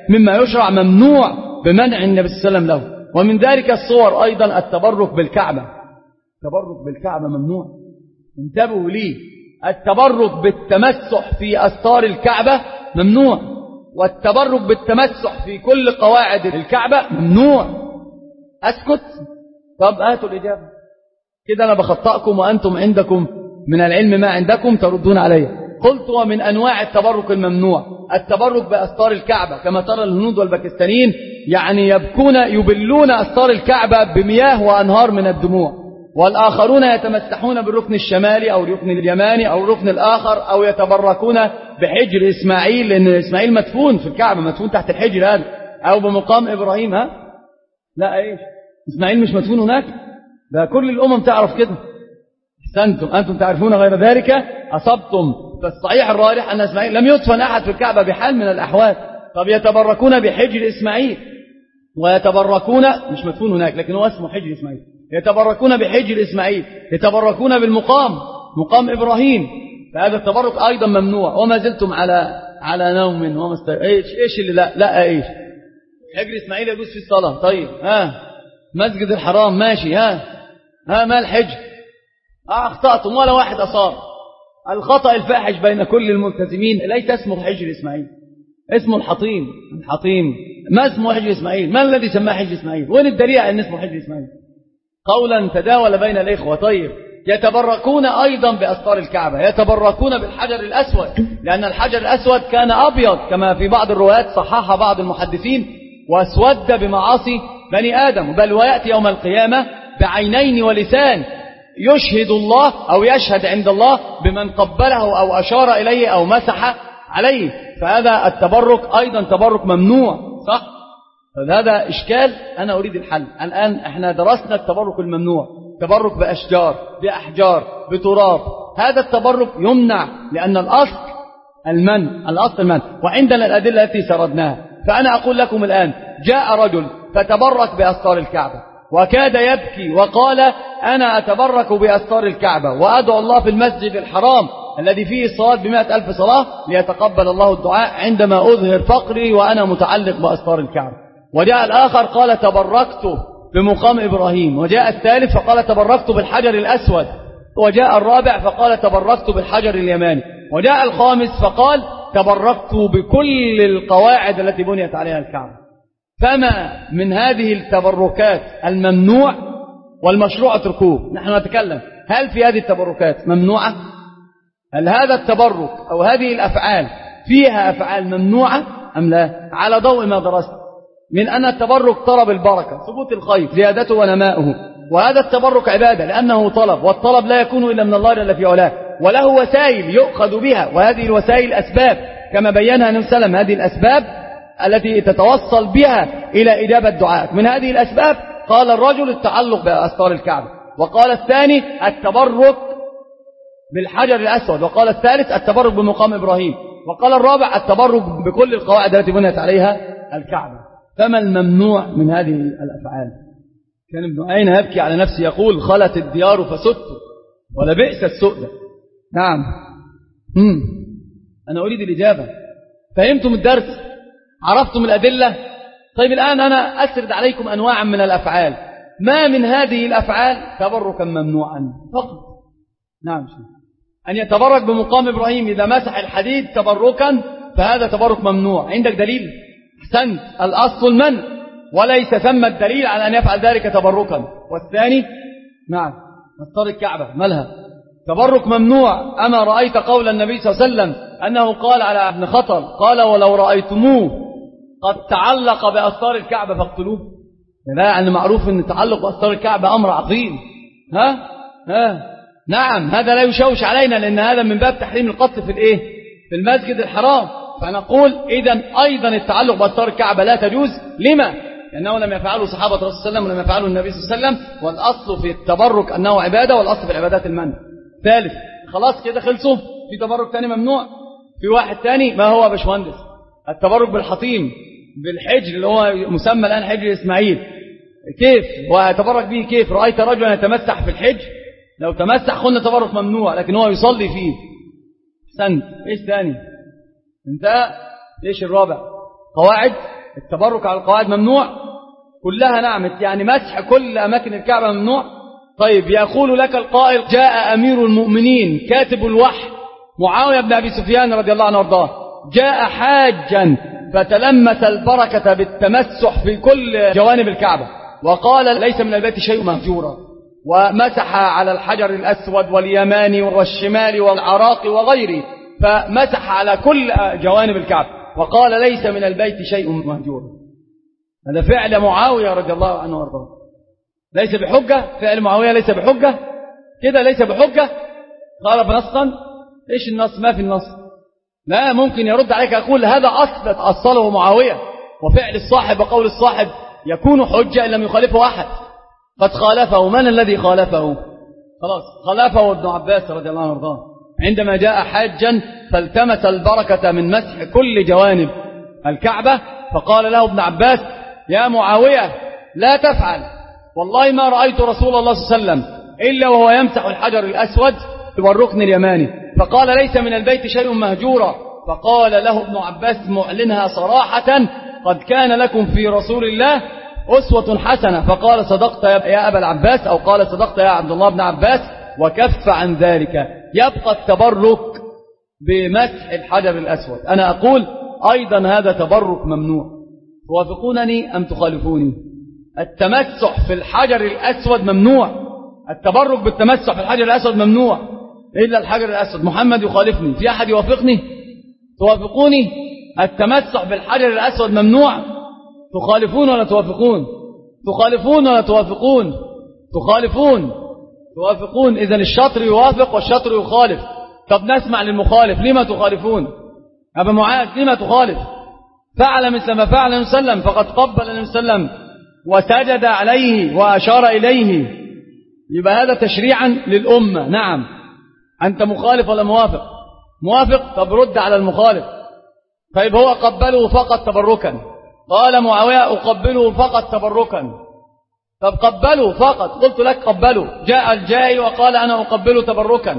B: مما يشرع ممنوع بمنع النبي صلى الله عليه وسلم له. ومن ذلك الصور أيضا التبرك بالكعبة. التبرك بالكعبة ممنوع، انتبهوا لي. التبرك بالتمسح في أستار الكعبة ممنوع، والتبرك بالتمسح في كل قواعد الكعبة ممنوع. أسكت؟ طب هاتوا الإجابة كده، أنا بخطأكم وأنتم عندكم من العلم ما عندكم تردون علي. قلت ومن أنواع التبرك الممنوع التبرك بأستار الكعبة، كما ترى الهنود والباكستانيين يعني يبكون يبلون أستار الكعبة بمياه وأنهار من الدموع، والآخرون يتمسحون بالركن الشمالي أو الركن اليماني أو الركن الآخر، أو يتبركون بحجر إسماعيل، لأن إسماعيل مدفون في الكعبة، مدفون تحت الحجر هذا، أو بمقام إبراهيم. ها لا إيش، إسماعيل مش مدفون هناك، ده كل الأمم تعرف كده. أحسنتم، أنتم تعرفون غير ذلك، أصبتم. فالصحيح الراجح أن إسماعيل لم يدفن أحد في الكعبة بحال من الأحوال. طب يتبركون بحجر إسماعيل، ويتبركون مش مدفون هناك لكن هو اسمه حجر إسماعيل، يتبركون بحجر إسماعيل، يتبركون بالمقام مقام إبراهيم، فهذا التبرك أيضا ممنوع. وما زلتم على على نوم وما است... إيش إيش اللي لا لا إيش حجر إسماعيل يجوز في الصلاة. طيب ها مسجد الحرام ماشي، ها ها ما الحجر؟ آه أخطأتم ولا واحد أصاب. الخطأ الفاحش بين كل الملتزمين ليس اسمه حجر إسماعيل، اسمه الحطيم. الحطيم ما اسمه حجر إسماعيل؟ ما الذي سماه حجر إسماعيل؟ وين الدليل أن اسمه حجر إسماعيل؟ قولا تداول بين الإخوة. طيب يتبركون أيضا بأستار الكعبة، يتبركون بالحجر الأسود، لأن الحجر الأسود كان أبيض كما في بعض الروايات صححها بعض المحدثين، واسود بمعاصي بني آدم، بل ويأتي يوم القيامة بعينين ولسان يشهد الله أو يشهد عند الله بمن قبله أو أشار إليه أو مسح عليه. فهذا التبرك أيضا تبرك ممنوع، صح؟ هذا إشكال أنا أريد الحل. الآن احنا درسنا التبرك الممنوع، تبرك بأشجار بأحجار بتراب، هذا التبرك يمنع لأن الأصل المنع، الأصل المنع، وعندنا الأدلة التي سردناها. فأنا أقول لكم الآن جاء رجل فتبرك بأستار الكعبة وكاد يبكي وقال أنا أتبرك بأستار الكعبة وأدعو الله في المسجد الحرام الذي فيه الصلاة بمائة ألف صلاة ليتقبل الله الدعاء عندما أظهر فقري وأنا متعلق بأستار الكعبة. وجاء الآخر قال تبركت بمقام إبراهيم، وجاء الثالث فقال تبركت بالحجر الأسود، وجاء الرابع فقال تبركت بالحجر اليماني، وجاء الخامس فقال تبركت بكل القواعد التي بنيت عليها الكعبة. فما من هذه التبركات الممنوع والمشروع اتركوه. نحن نتكلم هل في هذه التبركات ممنوعة؟ هل هذا التبرك أو هذه الأفعال فيها أفعال ممنوعة أم لا؟ على ضوء ما درست من أن التبرك طلب البركة، ثبوت الخير، زيادته ونماؤه، وهذا التبرك عبادة لأنه طلب، والطلب لا يكون إلا من الله جل في علاه، وله وسائل يؤخذ بها، وهذه الوسائل أسباب كما بينها النبي صلى الله عليه وسلم، هذه الأسباب التي تتوصل بها إلى إجابة دعائك. من هذه الأسباب قال الرجل التعلق بأستار الكعبة، وقال الثاني التبرك بالحجر الأسود، وقال الثالث التبرك بمقام إبراهيم، وقال الرابع التبرك بكل القواعد التي بنيت عليها الكعبة. فما الممنوع من هذه الأفعال؟ كان ابن عين يبكي على نفسه يقول خلت الديار فسدت ولبئس السؤدة. نعم. مم. أنا أريد الإجابة. فهمتم الدرس؟ عرفتم الأدلة؟ طيب الآن أنا أسرد عليكم أنواعا من الأفعال، ما من هذه الأفعال تبركا ممنوعا فقط. نعم. أن يتبرك بمقام إبراهيم إذا مسح الحديد تبركا فهذا تبرك ممنوع. عندك دليل؟ أحسنت، الأصل المنع وليس ثم الدليل على أن يفعل ذلك تبركا. والثاني نعم أستار الكعبة مالها تبرك ممنوع. أما رأيت قول النبي صلى الله عليه وسلم أنه قال على ابن خطل قال ولو رأيتموه قد تعلق بأستار الكعبة فاقتلوه؟ لا، أن معروف أن تعلق بأستار الكعبة أمر عظيم. ها ها نعم، هذا لا يشوش علينا لأن هذا من باب تحريم القتل في الإيه في المسجد الحرام. فنقول إذن أيضا التعلق بأستار الكعبة لا تجوز. لما؟ لأنه لم يفعله صحابة رسول الله صلى الله عليه وسلم ولم يفعله النبي صلى الله عليه وسلم، والأصل في التبرك أنه عبادة، والأصل في العبادات المنع. ثالث خلاص كده خلصوا. في تبرك تاني ممنوع. في واحد تاني ما هو باشمهندس التبرك بالحطيم بالحجر اللي هو مسمى الآن حجر إسماعيل. كيف ويتبرك به؟ كيف؟ رأيت رجلا يتمسح في الحجر، لو تمسح قلنا تبرك ممنوع لكن هو يصلي فيه. سنت. ايش ثاني؟ انت ايش الرابع؟ قواعد التبرك على القواعد ممنوع كلها؟ نعم. يعني مسح كل أماكن الكعبة ممنوع؟ طيب يقول لك القائل جاء أمير المؤمنين كاتب الوحي معاوية بن أبي سفيان رضي الله عنه وارضاه، جاء حاجا فتلمس البركة بالتمسح في كل جوانب الكعبة وقال ليس من البيت شيء مهجورا، ومسح على الحجر الأسود واليماني والشمال والعراق وغيره، فمسح على كل جوانب الكعبة وقال ليس من البيت شيء مهجورا. هذا فعل معاوية رضي الله عنه وارضاه، ليس بحجة. فعل معاوية ليس بحجة كده، ليس بحجة. خالف نصا. ايش النص؟ ما في النص. لا ممكن يرد عليك يقول هذا أصل أصله معاوية، وفعل الصاحب وقول الصاحب يكون حجة إن لم يخالفه أحد. قد خالفه. من الذي خالفه؟ خلاص خالفه ابن عباس رضي الله عنه وارضاه عندما جاء حاجا فالتمس البركة من مسح كل جوانب الكعبة، فقال له ابن عباس يا معاوية لا تفعل، والله ما رأيت رسول الله صلى الله عليه وسلم إلا وهو يمسح الحجر الأسود والركن اليماني، فقال ليس من البيت شيء مهجورا. فقال له ابن عباس معلنها صراحة قد كان لكم في رسول الله أسوة حسنة. فقال صدقت يا أبا العباس، أو قال صدقت يا عبد الله بن عباس، وكف عن ذلك. يبقى التبرك بمسح الحجر الأسود. أنا أقول أيضا هذا تبرك ممنوع. توافقونني أم تخالفوني؟ التمسح في الحجر الأسود ممنوع، التبرك بالتمسح في الحجر الأسود ممنوع إلا الحجر الأسود. محمد يخالفني، في أحد يوافقني؟ توافقوني؟ التمسح بالحجر الأسود ممنوع. تخالفون ولا توافقون؟ تخالفون ولا توافقون؟ تخالفون. توافقون. إذن الشطر يوافق والشطر يخالف. طب نسمع للمخالف. لما تخالفون؟ أبا معاذ لما تخالف؟ فعل مثل ما فعل النبي صلى الله عليه وسلم، فقد قبل النبي صلى الله عليه وسلم وسجد عليه وأشار إليه، يبقى هذا تشريعا للأمة. نعم. أنت مخالف ولا موافق؟ موافق. طب رد على المخالف. طيب هو قبله فقط تبركا، قال معاوية أقبله فقط تبركا. طب قبله فقط، قلت لك قبله. جاء الجاهل وقال أنا أقبله تبركا،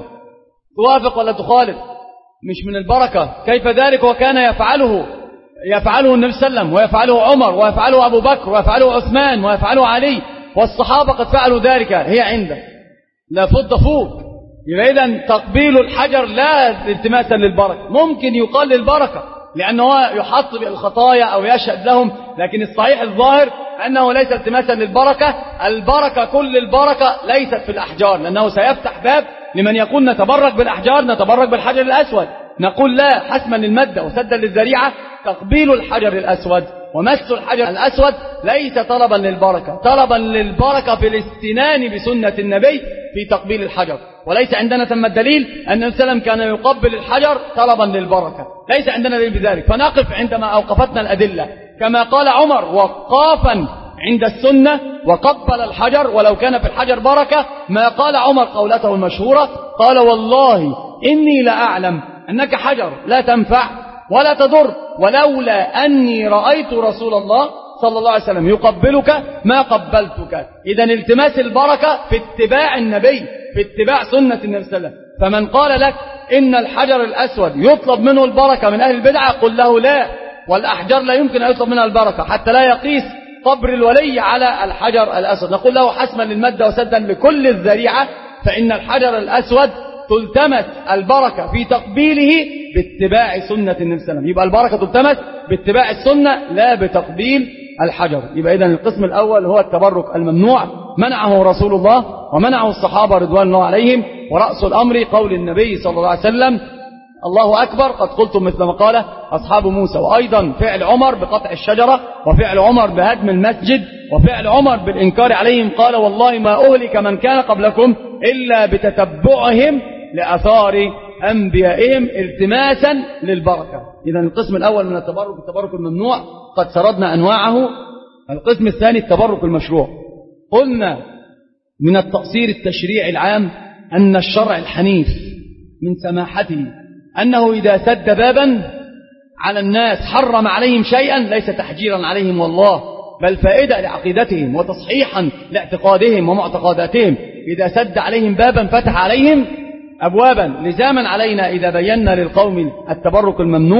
B: توافق ولا تخالف؟ مش من البركة. كيف ذلك وكان يفعله يفعله النبي صلى الله عليه وسلم، ويفعله عمر، ويفعله أبو بكر، ويفعله عثمان، ويفعله علي، والصحابة قد فعلوا ذلك. هي عندك لا فض فوق. يبقى إذن تقبيل الحجر لا التماسا للبركة. ممكن يقال للبركة لأنه يحط بالخطايا أو يشهد لهم، لكن الصحيح الظاهر أنه ليس التماسا للبركة. البركة كل البركة ليست في الأحجار، لأنه سيفتح باب لمن يقول نتبرك بالأحجار، نتبرك بالحجر الأسود. نقول لا، حسما للمادة وسدا للذريعة. تقبيل الحجر الأسود ومس الحجر الأسود ليس طلبا للبركة، طلبا للبركة في الاستنان بسنة النبي في تقبيل الحجر. وليس عندنا ثم الدليل أن النبي صلى الله عليه وسلم كان يقبل الحجر طلبا للبركة، ليس عندنا دليل بذلك. فنقف عندما أوقفتنا الأدلة كما قال عمر وقافا عند السنة وقبل الحجر ولو كان في الحجر بركة، ما قال عمر قولته المشهورة قال والله إني لأعلم أنك حجر لا تنفع ولا تضر، ولولا أني رأيت رسول الله صلى الله عليه وسلم يقبلك ما قبلتك. إذن التماس البركة في اتباع النبي، في اتباع سنة النبي صلى الله عليه وسلم. فمن قال لك إن الحجر الأسود يطلب منه البركة من أهل البدعة قل له لا، والأحجار لا يمكن أن يطلب منها البركة حتى لا يقيس قبر الولي على الحجر الأسود. نقول له حسما للمادة وسدا لكل الذريعة، فإن الحجر الأسود تلتمس البركة في تقبيله باتباع سنة النبي صلى الله عليه وسلم. يبقى البركة تلتمس باتباع السنة لا بتقبيل الحجر. يبقى إذن القسم الأول هو التبرك الممنوع، منعه رسول الله ومنعه الصحابة رضوان الله عليهم، ورأس الأمر قول النبي صلى الله عليه وسلم الله أكبر قد قلتم مثل ما قال أصحاب موسى. وأيضا فعل عمر بقطع الشجرة، وفعل عمر بهدم المسجد، وفعل عمر بالإنكار عليهم قال والله ما أهلك من كان قبلكم إلا بتتبعهم لأثار أنبيائهم التماسا للبركة. إذن القسم الأول من التبرك التبرك الممنوع قد سردنا أنواعه. القسم الثاني التبرك المشروع. قلنا من التقصير التشريعي العام أن الشرع الحنيف من سماحته أنه إذا سد بابا على الناس حرم عليهم شيئا ليس تحجيرا عليهم والله، بل فائدة لعقيدتهم وتصحيحا لاعتقادهم ومعتقداتهم. إذا سد عليهم بابا فتح عليهم أبوابا. لزاما علينا إذا بينا للقوم التبرك الممنوع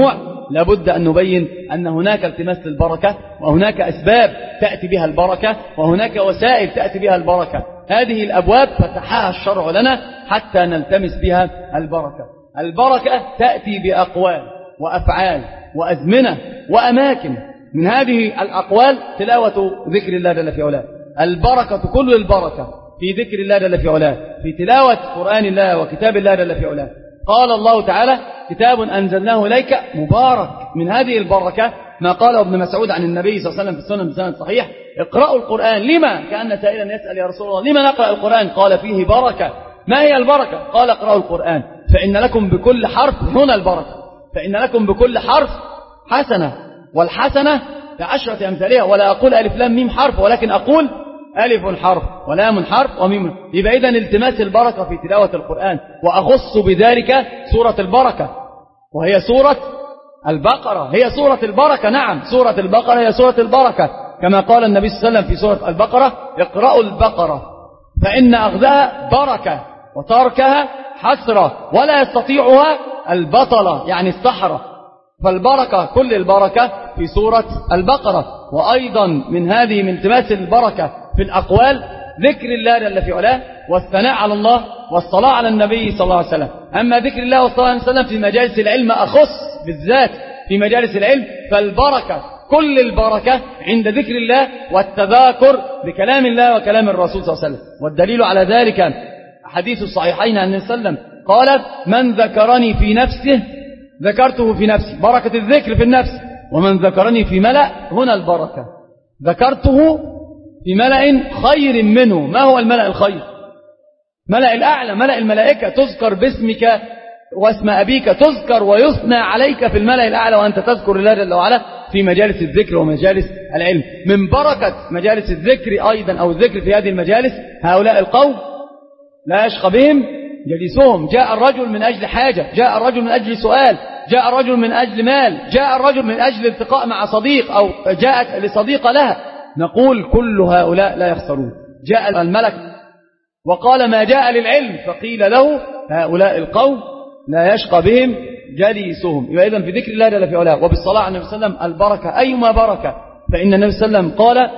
B: لابد أن نبين أن هناك التماس للبركة، وهناك أسباب تأتي بها البركة، وهناك وسائل تأتي بها البركة. هذه الأبواب فتحها الشرع لنا حتى نلتمس بها البركة. البركة تأتي بأقوال وأفعال وأزمنة وأماكن. من هذه الأقوال تلاوة ذكر الله جل في علاه. البركة كل البركة في ذكر الله جل في علاه، في تلاوة قرآن الله وكتاب الله جل في علاه. قال الله تعالى: كتاب أنزلناه إليك مبارك. من هذه البركة ما قال ابن مسعود عن النبي صلى الله عليه وسلم في السنن بسند صحيح: اقرأوا القرآن. لما؟ كأن سائلا يسأل: يا رسول الله لما نقرأ القرآن؟ قال: فيه بركة. ما هي البركة؟ قال: اقرأوا القرآن فإن لكم بكل حرف، هنا البركة، فإن لكم بكل حرف حسنة، والحسنة بعشرة أمثالها. ولا أقول ألف لام ميم حرف، ولكن أقول ألف حرف ولام حرف وميم. يبقى إذن التماس البركة في تلاوة القرآن، وأخص بذلك سورة البركة، وهي سورة البقرة. هي سورة البركة، نعم، سورة البقرة هي سورة البركة، كما قال النبي صلى الله عليه وسلم في سورة البقرة: اقرأوا البقرة فإن أخذها بركة وتركها حسرة ولا يستطيعها البطلة، يعني السحرة. فالبركة كل البركة في سورة البقرة. وأيضا من هذه من التماس البركة في الأقوال ذكر الله جل في علاه، والثناء على الله، والصلاة على النبي صلى الله عليه وسلم. أما ذكر الله والصلاة عليه وسلم في مجالس العلم أخص بالذات في مجالس العلم، فالبركة كل البركة عند ذكر الله والتذاكر بكلام الله وكلام الرسول صلى الله عليه وسلم. والدليل على ذلك حديث الصحيحين عن النبي صلى الله عليه وسلم قال: من ذكرني في نفسه ذكرته في نفسي. بركة الذكر في النفس. ومن ذكرني في ملأ، هنا البركة، ذكرته في ملأ خير منه. ما هو الملأ الخير؟ ملأ الأعلى، ملأ الملائكة، تذكر باسمك واسم أبيك، تذكر ويثنى عليك في الملأ الأعلى، وأنت تذكر الله جل وعلا في مجالس الذكر ومجالس العلم. من بركة مجالس الذكر أيضا أو الذكر في هذه المجالس هؤلاء القوم لا يشقى بهم جليسهم. جاء الرجل من أجل حاجة، جاء الرجل من أجل سؤال، جاء الرجل من أجل مال، جاء الرجل من أجل التقاء مع صديق، أو جاءت لصديقة لها. نقول كل هؤلاء لا يخسرون. جاء الملك وقال: ما جاء للعلم، فقيل له: هؤلاء القوم لا يشقى بهم جليسهم. يبقى إذن في ذكر الله جل في علاه وبالصلاة على النبي صلى الله عليه وسلم البركة، أيما بركة. فإن النبي صلى الله عليه وسلم قال: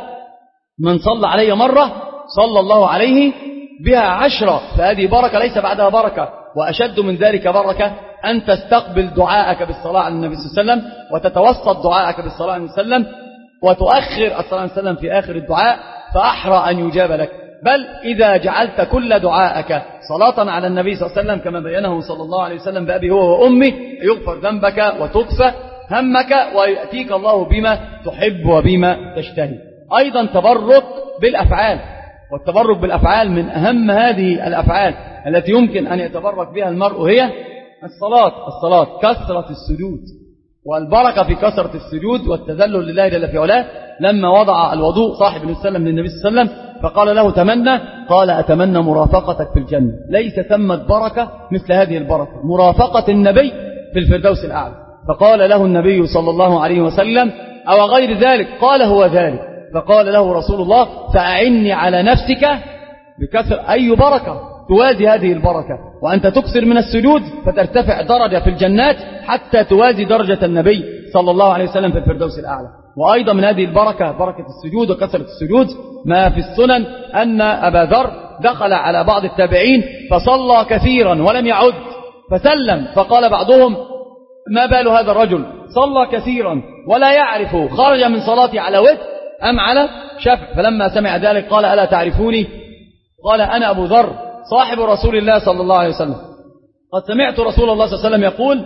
B: من صلى علي مرة صلى الله عليه بها عشرة. فهذه بركة ليس بعدها بركة. وأشد من ذلك بركة أن تستقبل دعاءك بالصلاة على النبي صلى الله عليه وسلم، وتتوسط دعاءك بالصلاة على النبي صلى الله عليه وسلم، وتؤخر الصلاة عليه وسلم في آخر الدعاء، فأحرى أن يجاب لك. بل إذا جعلت كل دعاءك صلاة على النبي صلى الله عليه وسلم كما بينه صلى الله عليه وسلم بأبي هو وأمي، يغفر ذنبك وتكفى همك، ويأتيك الله بما تحب وبما تشتهي. أيضا تبرك بالأفعال، والتبرك بالأفعال من أهم هذه الأفعال التي يمكن أن يتبرك بها المرء هي الصلاة. الصلاة كثرة السجود، والبركة في كثرة السجود والتذلل لله جل في علاه. لما وضع الوضوء صاحب النبي صلى الله عليه وسلم للنبي صلى الله عليه وسلم فقال له: تمنى. قال: أتمنى مرافقتك في الجنة. ليس ثمت بركة مثل هذه البركة، مرافقة النبي في الفردوس الأعلى. فقال له النبي صلى الله عليه وسلم: أو غير ذلك؟ قال: هو ذلك. فقال له رسول الله: فأعني على نفسك بكثر. أي بركة توازي هذه البركة؟ وأنت تكثر من السجود فترتفع درجة في الجنات حتى توازي درجة النبي صلى الله عليه وسلم في الفردوس الأعلى. وأيضا من هذه البركة بركة السجود وكثرة السجود ما في السنن أن أبا ذر دخل على بعض التابعين فصلى كثيرا ولم يعد، فسلم، فقال بعضهم: ما بال هذا الرجل صلى كثيرا ولا يعرف خرج من صلاتي على وتر أم على شفع؟ فلما سمع ذلك قال: ألا تعرفوني؟ قال: أنا أبو ذر صاحب رسول الله صلى الله عليه وسلم، قد سمعت رسول الله صلى الله عليه وسلم يقول: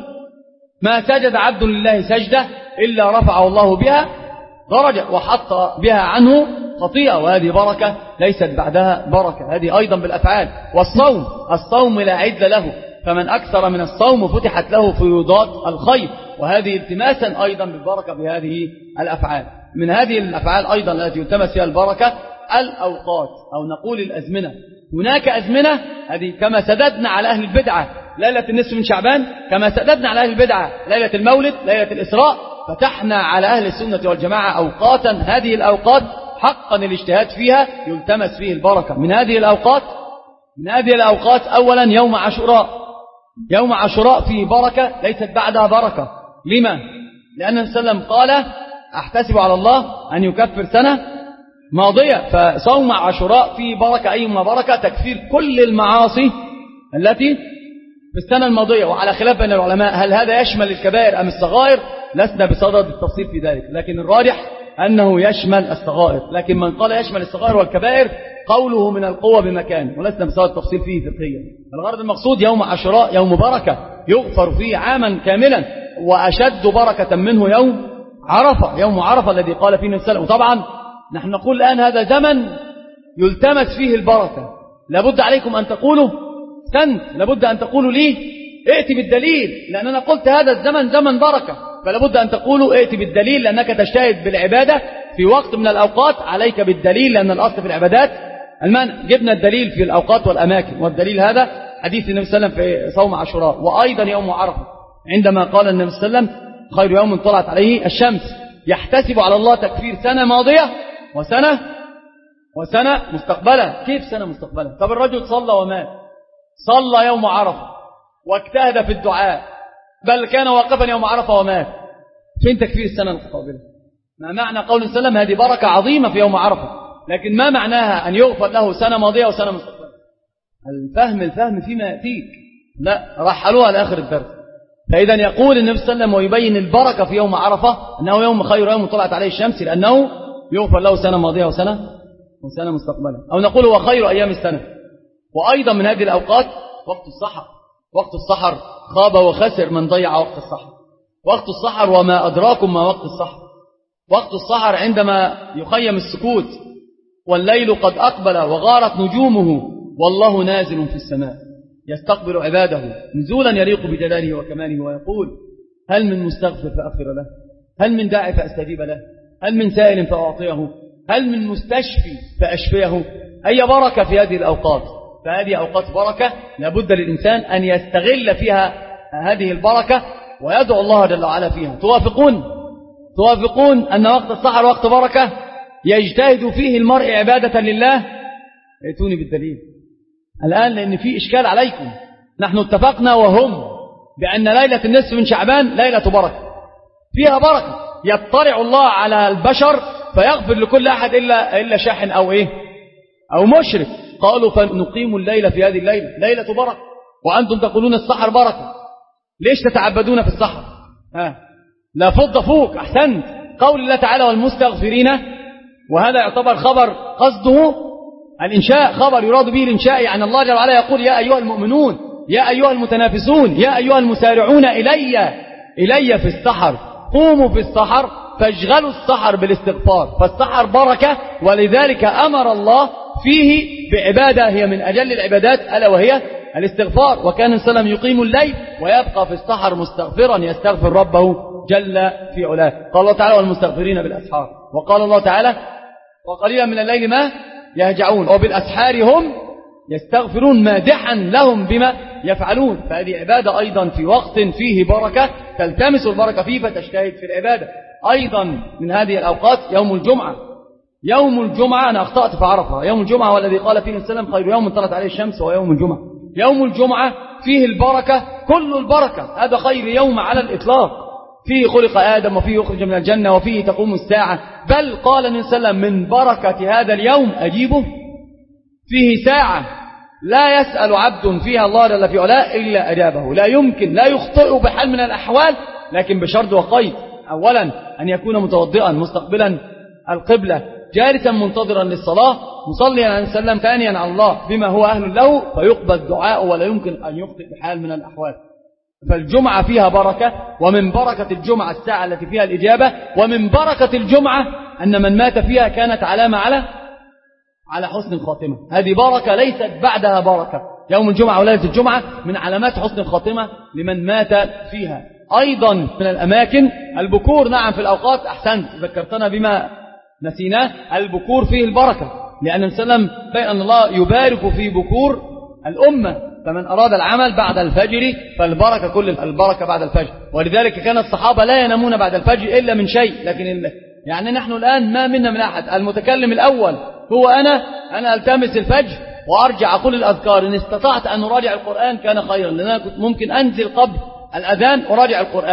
B: ما سجد عبد لله سجدة إلا رفعه الله بها درجة وحط بها عنه خطيئة. وهذه بركة ليست بعدها بركة. هذه أيضا بالأفعال. والصوم، الصوم لا عد له، فمن أكثر من الصوم فتحت له فيوضات الخير. وهذه التماسا أيضا بالبركة بهذه الأفعال. من هذه الأفعال أيضا التي يلتمس فيها البركة الأوقات، أو نقول الأزمنة. هناك أزمنة، هذه كما سددنا على أهل البدعة ليلة النصف من شعبان، كما سددنا على أهل البدعة ليلة المولد، ليلة الإسراء، فتحنا على أهل السنة والجماعة أوقاتا، هذه الأوقات حقا الاجتهاد فيها يلتمس فيه البركة. من هذه الأوقات من هذه الأوقات أولا يوم عاشوراء. يوم عاشوراء فيه بركة ليست بعدها بركة. لما؟ لأن النبي صلى الله عليه وسلم قال أحتسب على الله أن يكفر سنة ماضية. فصوم عاشوراء فيه بركة، أيما بركة تكفير كل المعاصي التي في السنة الماضية. وعلى خلاف بين العلماء هل هذا يشمل الكبائر أم الصغائر، لسنا بصدد التفصيل في ذلك، لكن الراجح أنه يشمل الصغائر. لكن من قال يشمل الصغائر والكبائر قوله من القوة بمكان، ولسنا بصدد التفصيل فيه فقهيا. الغرض المقصود يوم عاشوراء يوم بركة يغفر فيه عاما كاملا، وأشد بركة منه يوم عرفة، يوم عرفة الذي قال فيه النبي صلى الله عليه وسلم. وطبعا نحن نقول الآن هذا زمن يلتمس فيه البركة، لابد عليكم أن تقولوا سنت، لابد أن تقولوا لي ائت بالدليل، لأن أنا قلت هذا الزمن زمن بركة، فلابد أن تقولوا ائت بالدليل، لأنك تجتهد بالعبادة في وقت من الأوقات، عليك بالدليل، لأن الأصل في العبادات المنع. جبنا الدليل في الأوقات والأماكن، والدليل هذا حديث النبي صلى الله عليه وسلم في صوم عاشوراء. وأيضا يوم عرفة عندما قال النبي صلى الله عليه وسلم خير يوم طلعت عليه الشمس، يحتسب على الله تكفير سنة ماضية وسنة وسنة مستقبلة. كيف سنة مستقبلة؟ طب الرجل صلى ومات، صلى يوم عرفة واجتهد في الدعاء، بل كان واقفا يوم عرفة ومات، فين تكفير السنة المستقبلة؟ ما معنى قول النبي صلى الله عليه وسلم هذه بركة عظيمة في يوم عرفة، لكن ما معناها أن يغفر له سنة ماضية وسنة مستقبلة؟ الفهم الفهم فيما يأتيك، لا رحلوها لآخر الدرس. فإذا يقول النبي صلى الله عليه وسلم ويبين البركة في يوم عرفة أنه يوم خير يوم طلعت عليه الشمس، لأنه يغفر له سنة ماضية وسنة وسنة مستقبلة. أو نقول هو خير أيام السنة. وأيضا من هذه الأوقات وقت السحر. وقت السحر خاب وخسر من ضيع وقت السحر. وقت السحر وما أدراكم ما وقت السحر. وقت السحر عندما يخيم السكوت والليل قد أقبل وغارت نجومه والله نازل في السماء يستقبل عباده نزولا يليق بجلاله وكماله، ويقول هل من مستغفر فأغفر له، هل من داعي فأستجيب له، هل من سائل فأعطيه، هل من مستشفي فأشفيه. أي بركة في هذه الأوقات. فهذه أوقات بركة لابد للإنسان أن يستغل فيها هذه البركة ويدعو الله جل وعلا فيها. توافقون توافقون أن وقت السحر وقت بركة يجتهد فيه المرء عبادة لله؟ ائتوني بالدليل الآن، لأن في إشكال عليكم. نحن اتفقنا وهم بأن ليلة النصف من شعبان ليلة بركة، فيها بركة، يطلع الله على البشر فيغفر لكل أحد إلا, إلا شاحن أو إيه أو مشرك. قالوا فنقيم الليلة في هذه الليلة ليلة بركة، وأنتم تقولون السحر بركة، ليش تتعبدون في السحر؟ ها لا فض فوق. أحسنت. قول الله تعالى والمستغفرين، وهذا يعتبر خبر قصده الإنشاء، خبر يراد به الإنشاء، يعني الله جل وعلا يقول يا أيها المؤمنون، يا أيها المتنافسون، يا أيها المسارعون إلي إلي في السحر، قوموا في السحر فاشغلوا السحر بالاستغفار. فالسحر بركة، ولذلك أمر الله فيه بعبادة هي من أجل العبادات ألا وهي الاستغفار. وكان النبي صلى الله عليه وسلم يقيم الليل ويبقى في السحر مستغفرا يستغفر ربه جل في علاه. قال الله تعالى والمستغفرين بالأسحار. وقال الله تعالى وقليلا من الليل ما يهجعون وبالأسحار هم يستغفرون مادحا لهم بما يفعلون. فهذه عبادة أيضا في وقت فيه بركة تلتمس البركة فيه فتجتهد في العبادة. أيضا من هذه الأوقات يوم الجمعة. يوم الجمعة أنا أخطأت في عرفة، يوم الجمعة والذي قال فيه السلام خير يوم طلعت عليه الشمس هو يوم الجمعة. يوم الجمعة فيه البركة، كل البركة، هذا خير يوم على الإطلاق. فيه خلق آدم وفيه يخرج من الجنة وفيه تقوم الساعة. بل قال النبي صلى الله عليه وسلم من بركة هذا اليوم أجيبه، فيه ساعة لا يسأل عبد فيها الله جل في علاه إلا أجابه. لا يمكن، لا يخطئ بحال من الأحوال، لكن بشرط وقيد. أولا أن يكون متوضئا مستقبلا القبلة جالسا منتظرا للصلاة مصليا عليه السلام ثانيا على الله بما هو أهل له فيقبل دعاءه ولا يمكن أن يخطئ بحال من الأحوال. فالجمعة فيها بركة، ومن بركة الجمعة الساعة التي فيها الإجابة، ومن بركة الجمعة أن من مات فيها كانت علامة على على حسن الخاتمة. هذه بركة ليست بعدها بركة. يوم الجمعة وليلة الجمعة من علامات حسن الخاتمة لمن مات فيها. أيضا من الأماكن البكور، نعم في الأوقات، أحسنت ذكرتنا بما نسيناه، البكور فيه البركة، لأن السلام بأن الله يبارك في بكور الأمة. فمن أراد العمل بعد الفجر فالبركة كل البركة بعد الفجر. ولذلك كان الصحابة لا ينامون بعد الفجر إلا من شيء. لكن يعني نحن الآن ما منا من أحد، المتكلم الأول هو أنا أنا ألتمس الفجر وأرجع أقول الأذكار. إن استطعت أن أراجع القرآن كان خيرا، لأن أنا كنت ممكن أنزل قبل الأذان أراجع القرآن.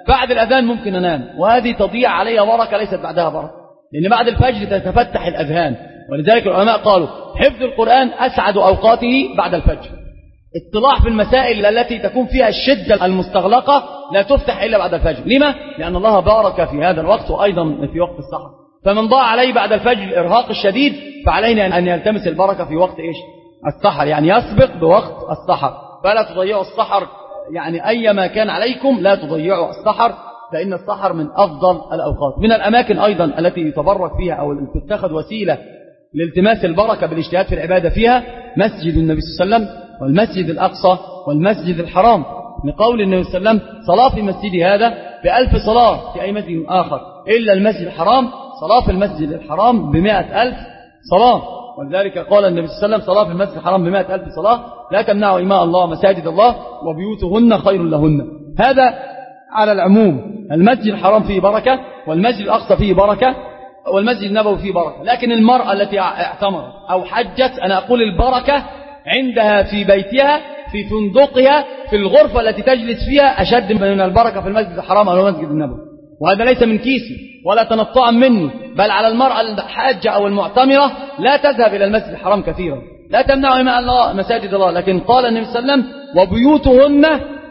B: بعد الأذان ممكن أنام، وهذه تضيع علي بركة ليست بعدها بركة، لأن بعد الفجر تتفتح الأذهان. ولذلك العلماء قالوا حفظ القرآن أسعد أوقاته بعد الفجر. اطلاع في المسائل التي تكون فيها الشدة المستغلقة لا تفتح إلا بعد الفجر. لما؟ لأن الله بارك في هذا الوقت وأيضا في وقت السحر. فمن ضاع عليه بعد الفجر الإرهاق الشديد فعلينا أن يلتمس البركة في وقت إيش؟ السحر، يعني يسبق بوقت السحر. فلا تضيعوا السحر، يعني أيما كان عليكم لا تضيعوا السحر، فإن السحر من أفضل الأوقات. من الأماكن أيضا التي يتبرك فيها أو تتخذ وسيلة لالتماس البركة بالاجتهاد في العبادة فيها مسجد النبي صلى الله عليه وسلم والمسجد الأقصى والمسجد الحرام، لقول النبي صلى الله عليه وسلم صلاة في مسجد هذا بألف صلاة في أي مسجد آخر إلا المسجد الحرام، صلاة في المسجد الحرام بمائة ألف صلاة. ولذلك قال النبي صلى الله عليه وسلم صلاة في المسجد الحرام بمائة ألف صلاة لا تمنعوا إماء الله مساجد الله وبيوتهن خير لهن. هذا على العموم. المسجد الحرام فيه بركة، والمسجد الأقصى فيه بركة، والمسجد النبوي فيه بركة. لكن المرأة التي اعتمرت أو حجت، أنا أقول البركة عندها في بيتها، في فندقها، في الغرفة التي تجلس فيها أشد من البركة في المسجد الحرام أو المسجد النبوي. وهذا ليس من كيسي ولا تنطعا مني، بل على المرأة الحاجة أو المعتمرة لا تذهب إلى المسجد الحرام كثيرا، لا تمنعوا إماء الله مساجد الله. لكن قال النبي صلى الله عليه وسلم وبيوتهن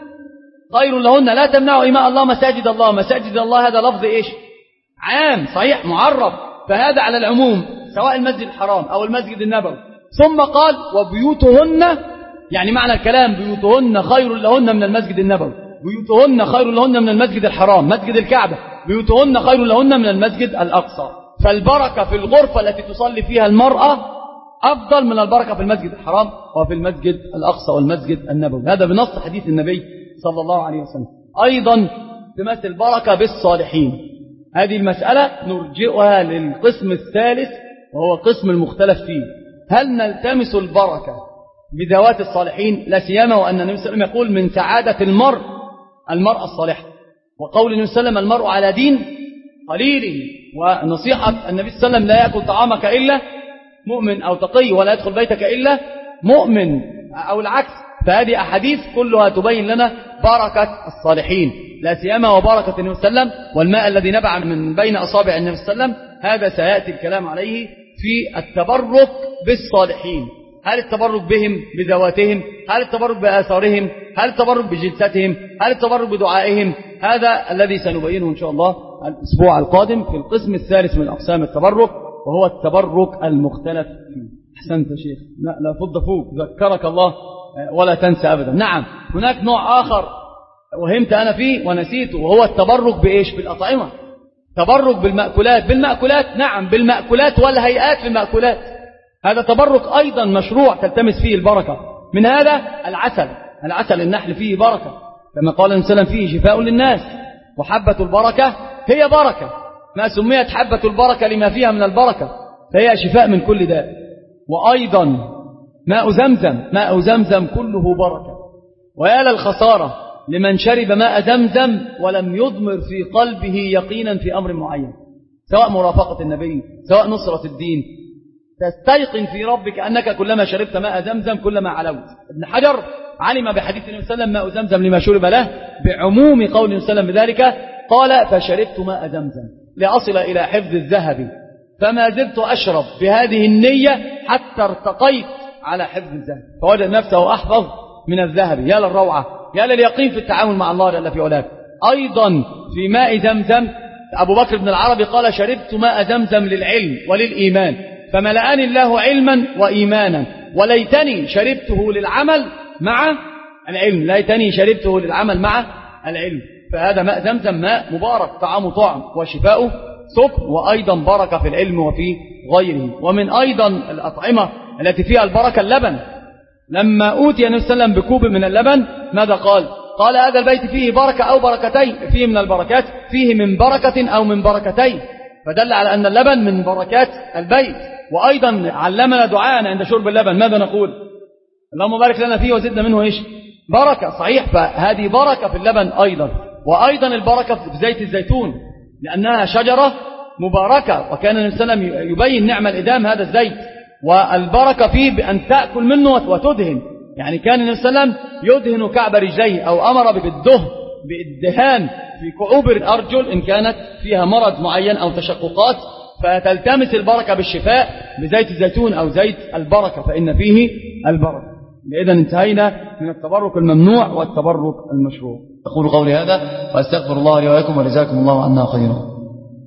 B: خير لهن، لا تمنعوا إماء الله مساجد الله. مساجد الله هذا لفظ إيش؟ عام، صحيح، معرب، فهذا على العموم سواء المسجد الحرام أو المسجد النبوي. ثم قال وبيوتهن، يعني معنى الكلام بيوتهن خير لهن من المسجد النبوي، بيوتهن خير لهن من المسجد الحرام مسجد الكعبة، بيوتهن خير لهن من المسجد الأقصى. فالبركة في الغرفة التي تصلي فيها المرأة أفضل من البركة في المسجد الحرام وفي المسجد الأقصى والمسجد النبوي. هذا بنص حديث النبي صلى الله عليه وسلم. أيضا تمثل البركة بالصالحين. هذه المسألة نرجئها للقسم الثالث وهو قسم المختلف فيه، هل نلتمس البركة بذوات الصالحين؟ لا سيما وأن النبي صلى الله عليه وسلم يقول من سعادة المرء المرأة الصالحة، وقول النبي صلى الله عليه وسلم المرء على دين قليله، ونصيحة النبي صلى الله عليه وسلم لا يأكل طعامك إلا مؤمن أو تقي، ولا يدخل بيتك إلا مؤمن أو العكس. فهذه أحاديث كلها تبين لنا بركة الصالحين، لا سيما وبركة النبي صلى الله عليه وسلم والماء الذي نبع من بين أصابع النبي صلى الله عليه وسلم. هذا سيأتي الكلام عليه في التبرك بالصالحين. هل التبرك بهم بذواتهم؟ هل التبرك بآثارهم؟ هل التبرك بجلستهم؟ هل التبرك بدعائهم؟ هذا الذي سنبينه إن شاء الله الأسبوع القادم في القسم الثالث من أقسام التبرك، وهو التبرك المختلف فيه. أحسنت يا شيخ، لا, لا فض فوق، ذكرك الله ولا تنسى أبدا. نعم، هناك نوع آخر وهمت أنا فيه ونسيته، وهو التبرك بإيش؟ بالأطعمة. تبرك بالمأكولات. بالمأكولات، نعم، بالمأكولات والهيئات في المأكولات. هذا تبرك أيضا مشروع تلتمس فيه البركة. من هذا العسل، العسل النحل فيه بركة، كما قال النبي صلى الله عليه وسلم فيه شفاء للناس، وحبة البركة هي بركة، ما سميت حبة البركة لما فيها من البركة، فهي شفاء من كل داء. وأيضا ماء زمزم، ماء زمزم كله بركة. ويا للخسارة لمن شرب ماء زمزم ولم يضمر في قلبه يقينا في أمر معين، سواء مرافقة النبي، سواء نصرة الدين. تستيقن في ربك أنك كلما شربت ماء زمزم كلما علوت. ابن حجر علم بحديث النبي صلى الله عليه وسلم ماء زمزم لما شرب له بعموم قول النبي صلى الله عليه وسلم بذلك، قال فشربت ماء زمزم لأصل إلى حفظ الذهب، فما زلت أشرب بهذه النية حتى ارتقيت على حفظ الذهب، فوجد نفسه أحفظ من الذهب. يا للروعة، يا لليقين في التعامل مع الله جل في علاه. أيضا في ماء زمزم أبو بكر بن العربي قال شربت ماء زمزم للعلم وللإيمان، فملأني الله علما وإيمانا، وليتني شربته للعمل مع العلم، ليتني شربته للعمل مع العلم. فهذا ماء زمزم ماء مبارك، طعامه طعم وشفاؤه سكر، وأيضا بركة في العلم وفي غيره. ومن أيضا الأطعمة التي فيها البركة اللبن. لما أوتي النبي صلى الله عليه وسلم بكوب من اللبن ماذا قال؟ قال هذا البيت فيه بركة أو بركتين، فيه من البركات، فيه من بركة أو من بركتين، فدل على أن اللبن من بركات البيت. وأيضا علمنا دعاءنا عند شرب اللبن، ماذا نقول؟ اللهم بارك لنا فيه وزدنا منه إيش؟ بركة، صحيح. فهذه بركة في اللبن أيضا. وأيضا البركة في زيت الزيتون، لأنها شجرة مباركة، وكان النبي صلى الله عليه وسلم يبين نعم الإدام هذا الزيت، والبركة فيه بأن تأكل منه وتدهن. يعني كان النبي صلى الله عليه وسلم يدهن كعب رجليه، أو أمر بالدهن، بالدهان في كعوب الأرجل إن كانت فيها مرض معين أو تشققات، فتلتمس البركة بالشفاء بزيت الزيتون أو زيت البركة فإن فيه البركة. إذا انتهينا من التبرك الممنوع والتبرك المشروع. أقول قولي هذا وأستغفر الله لي ولكم ولجزاكم الله عنا خيرا.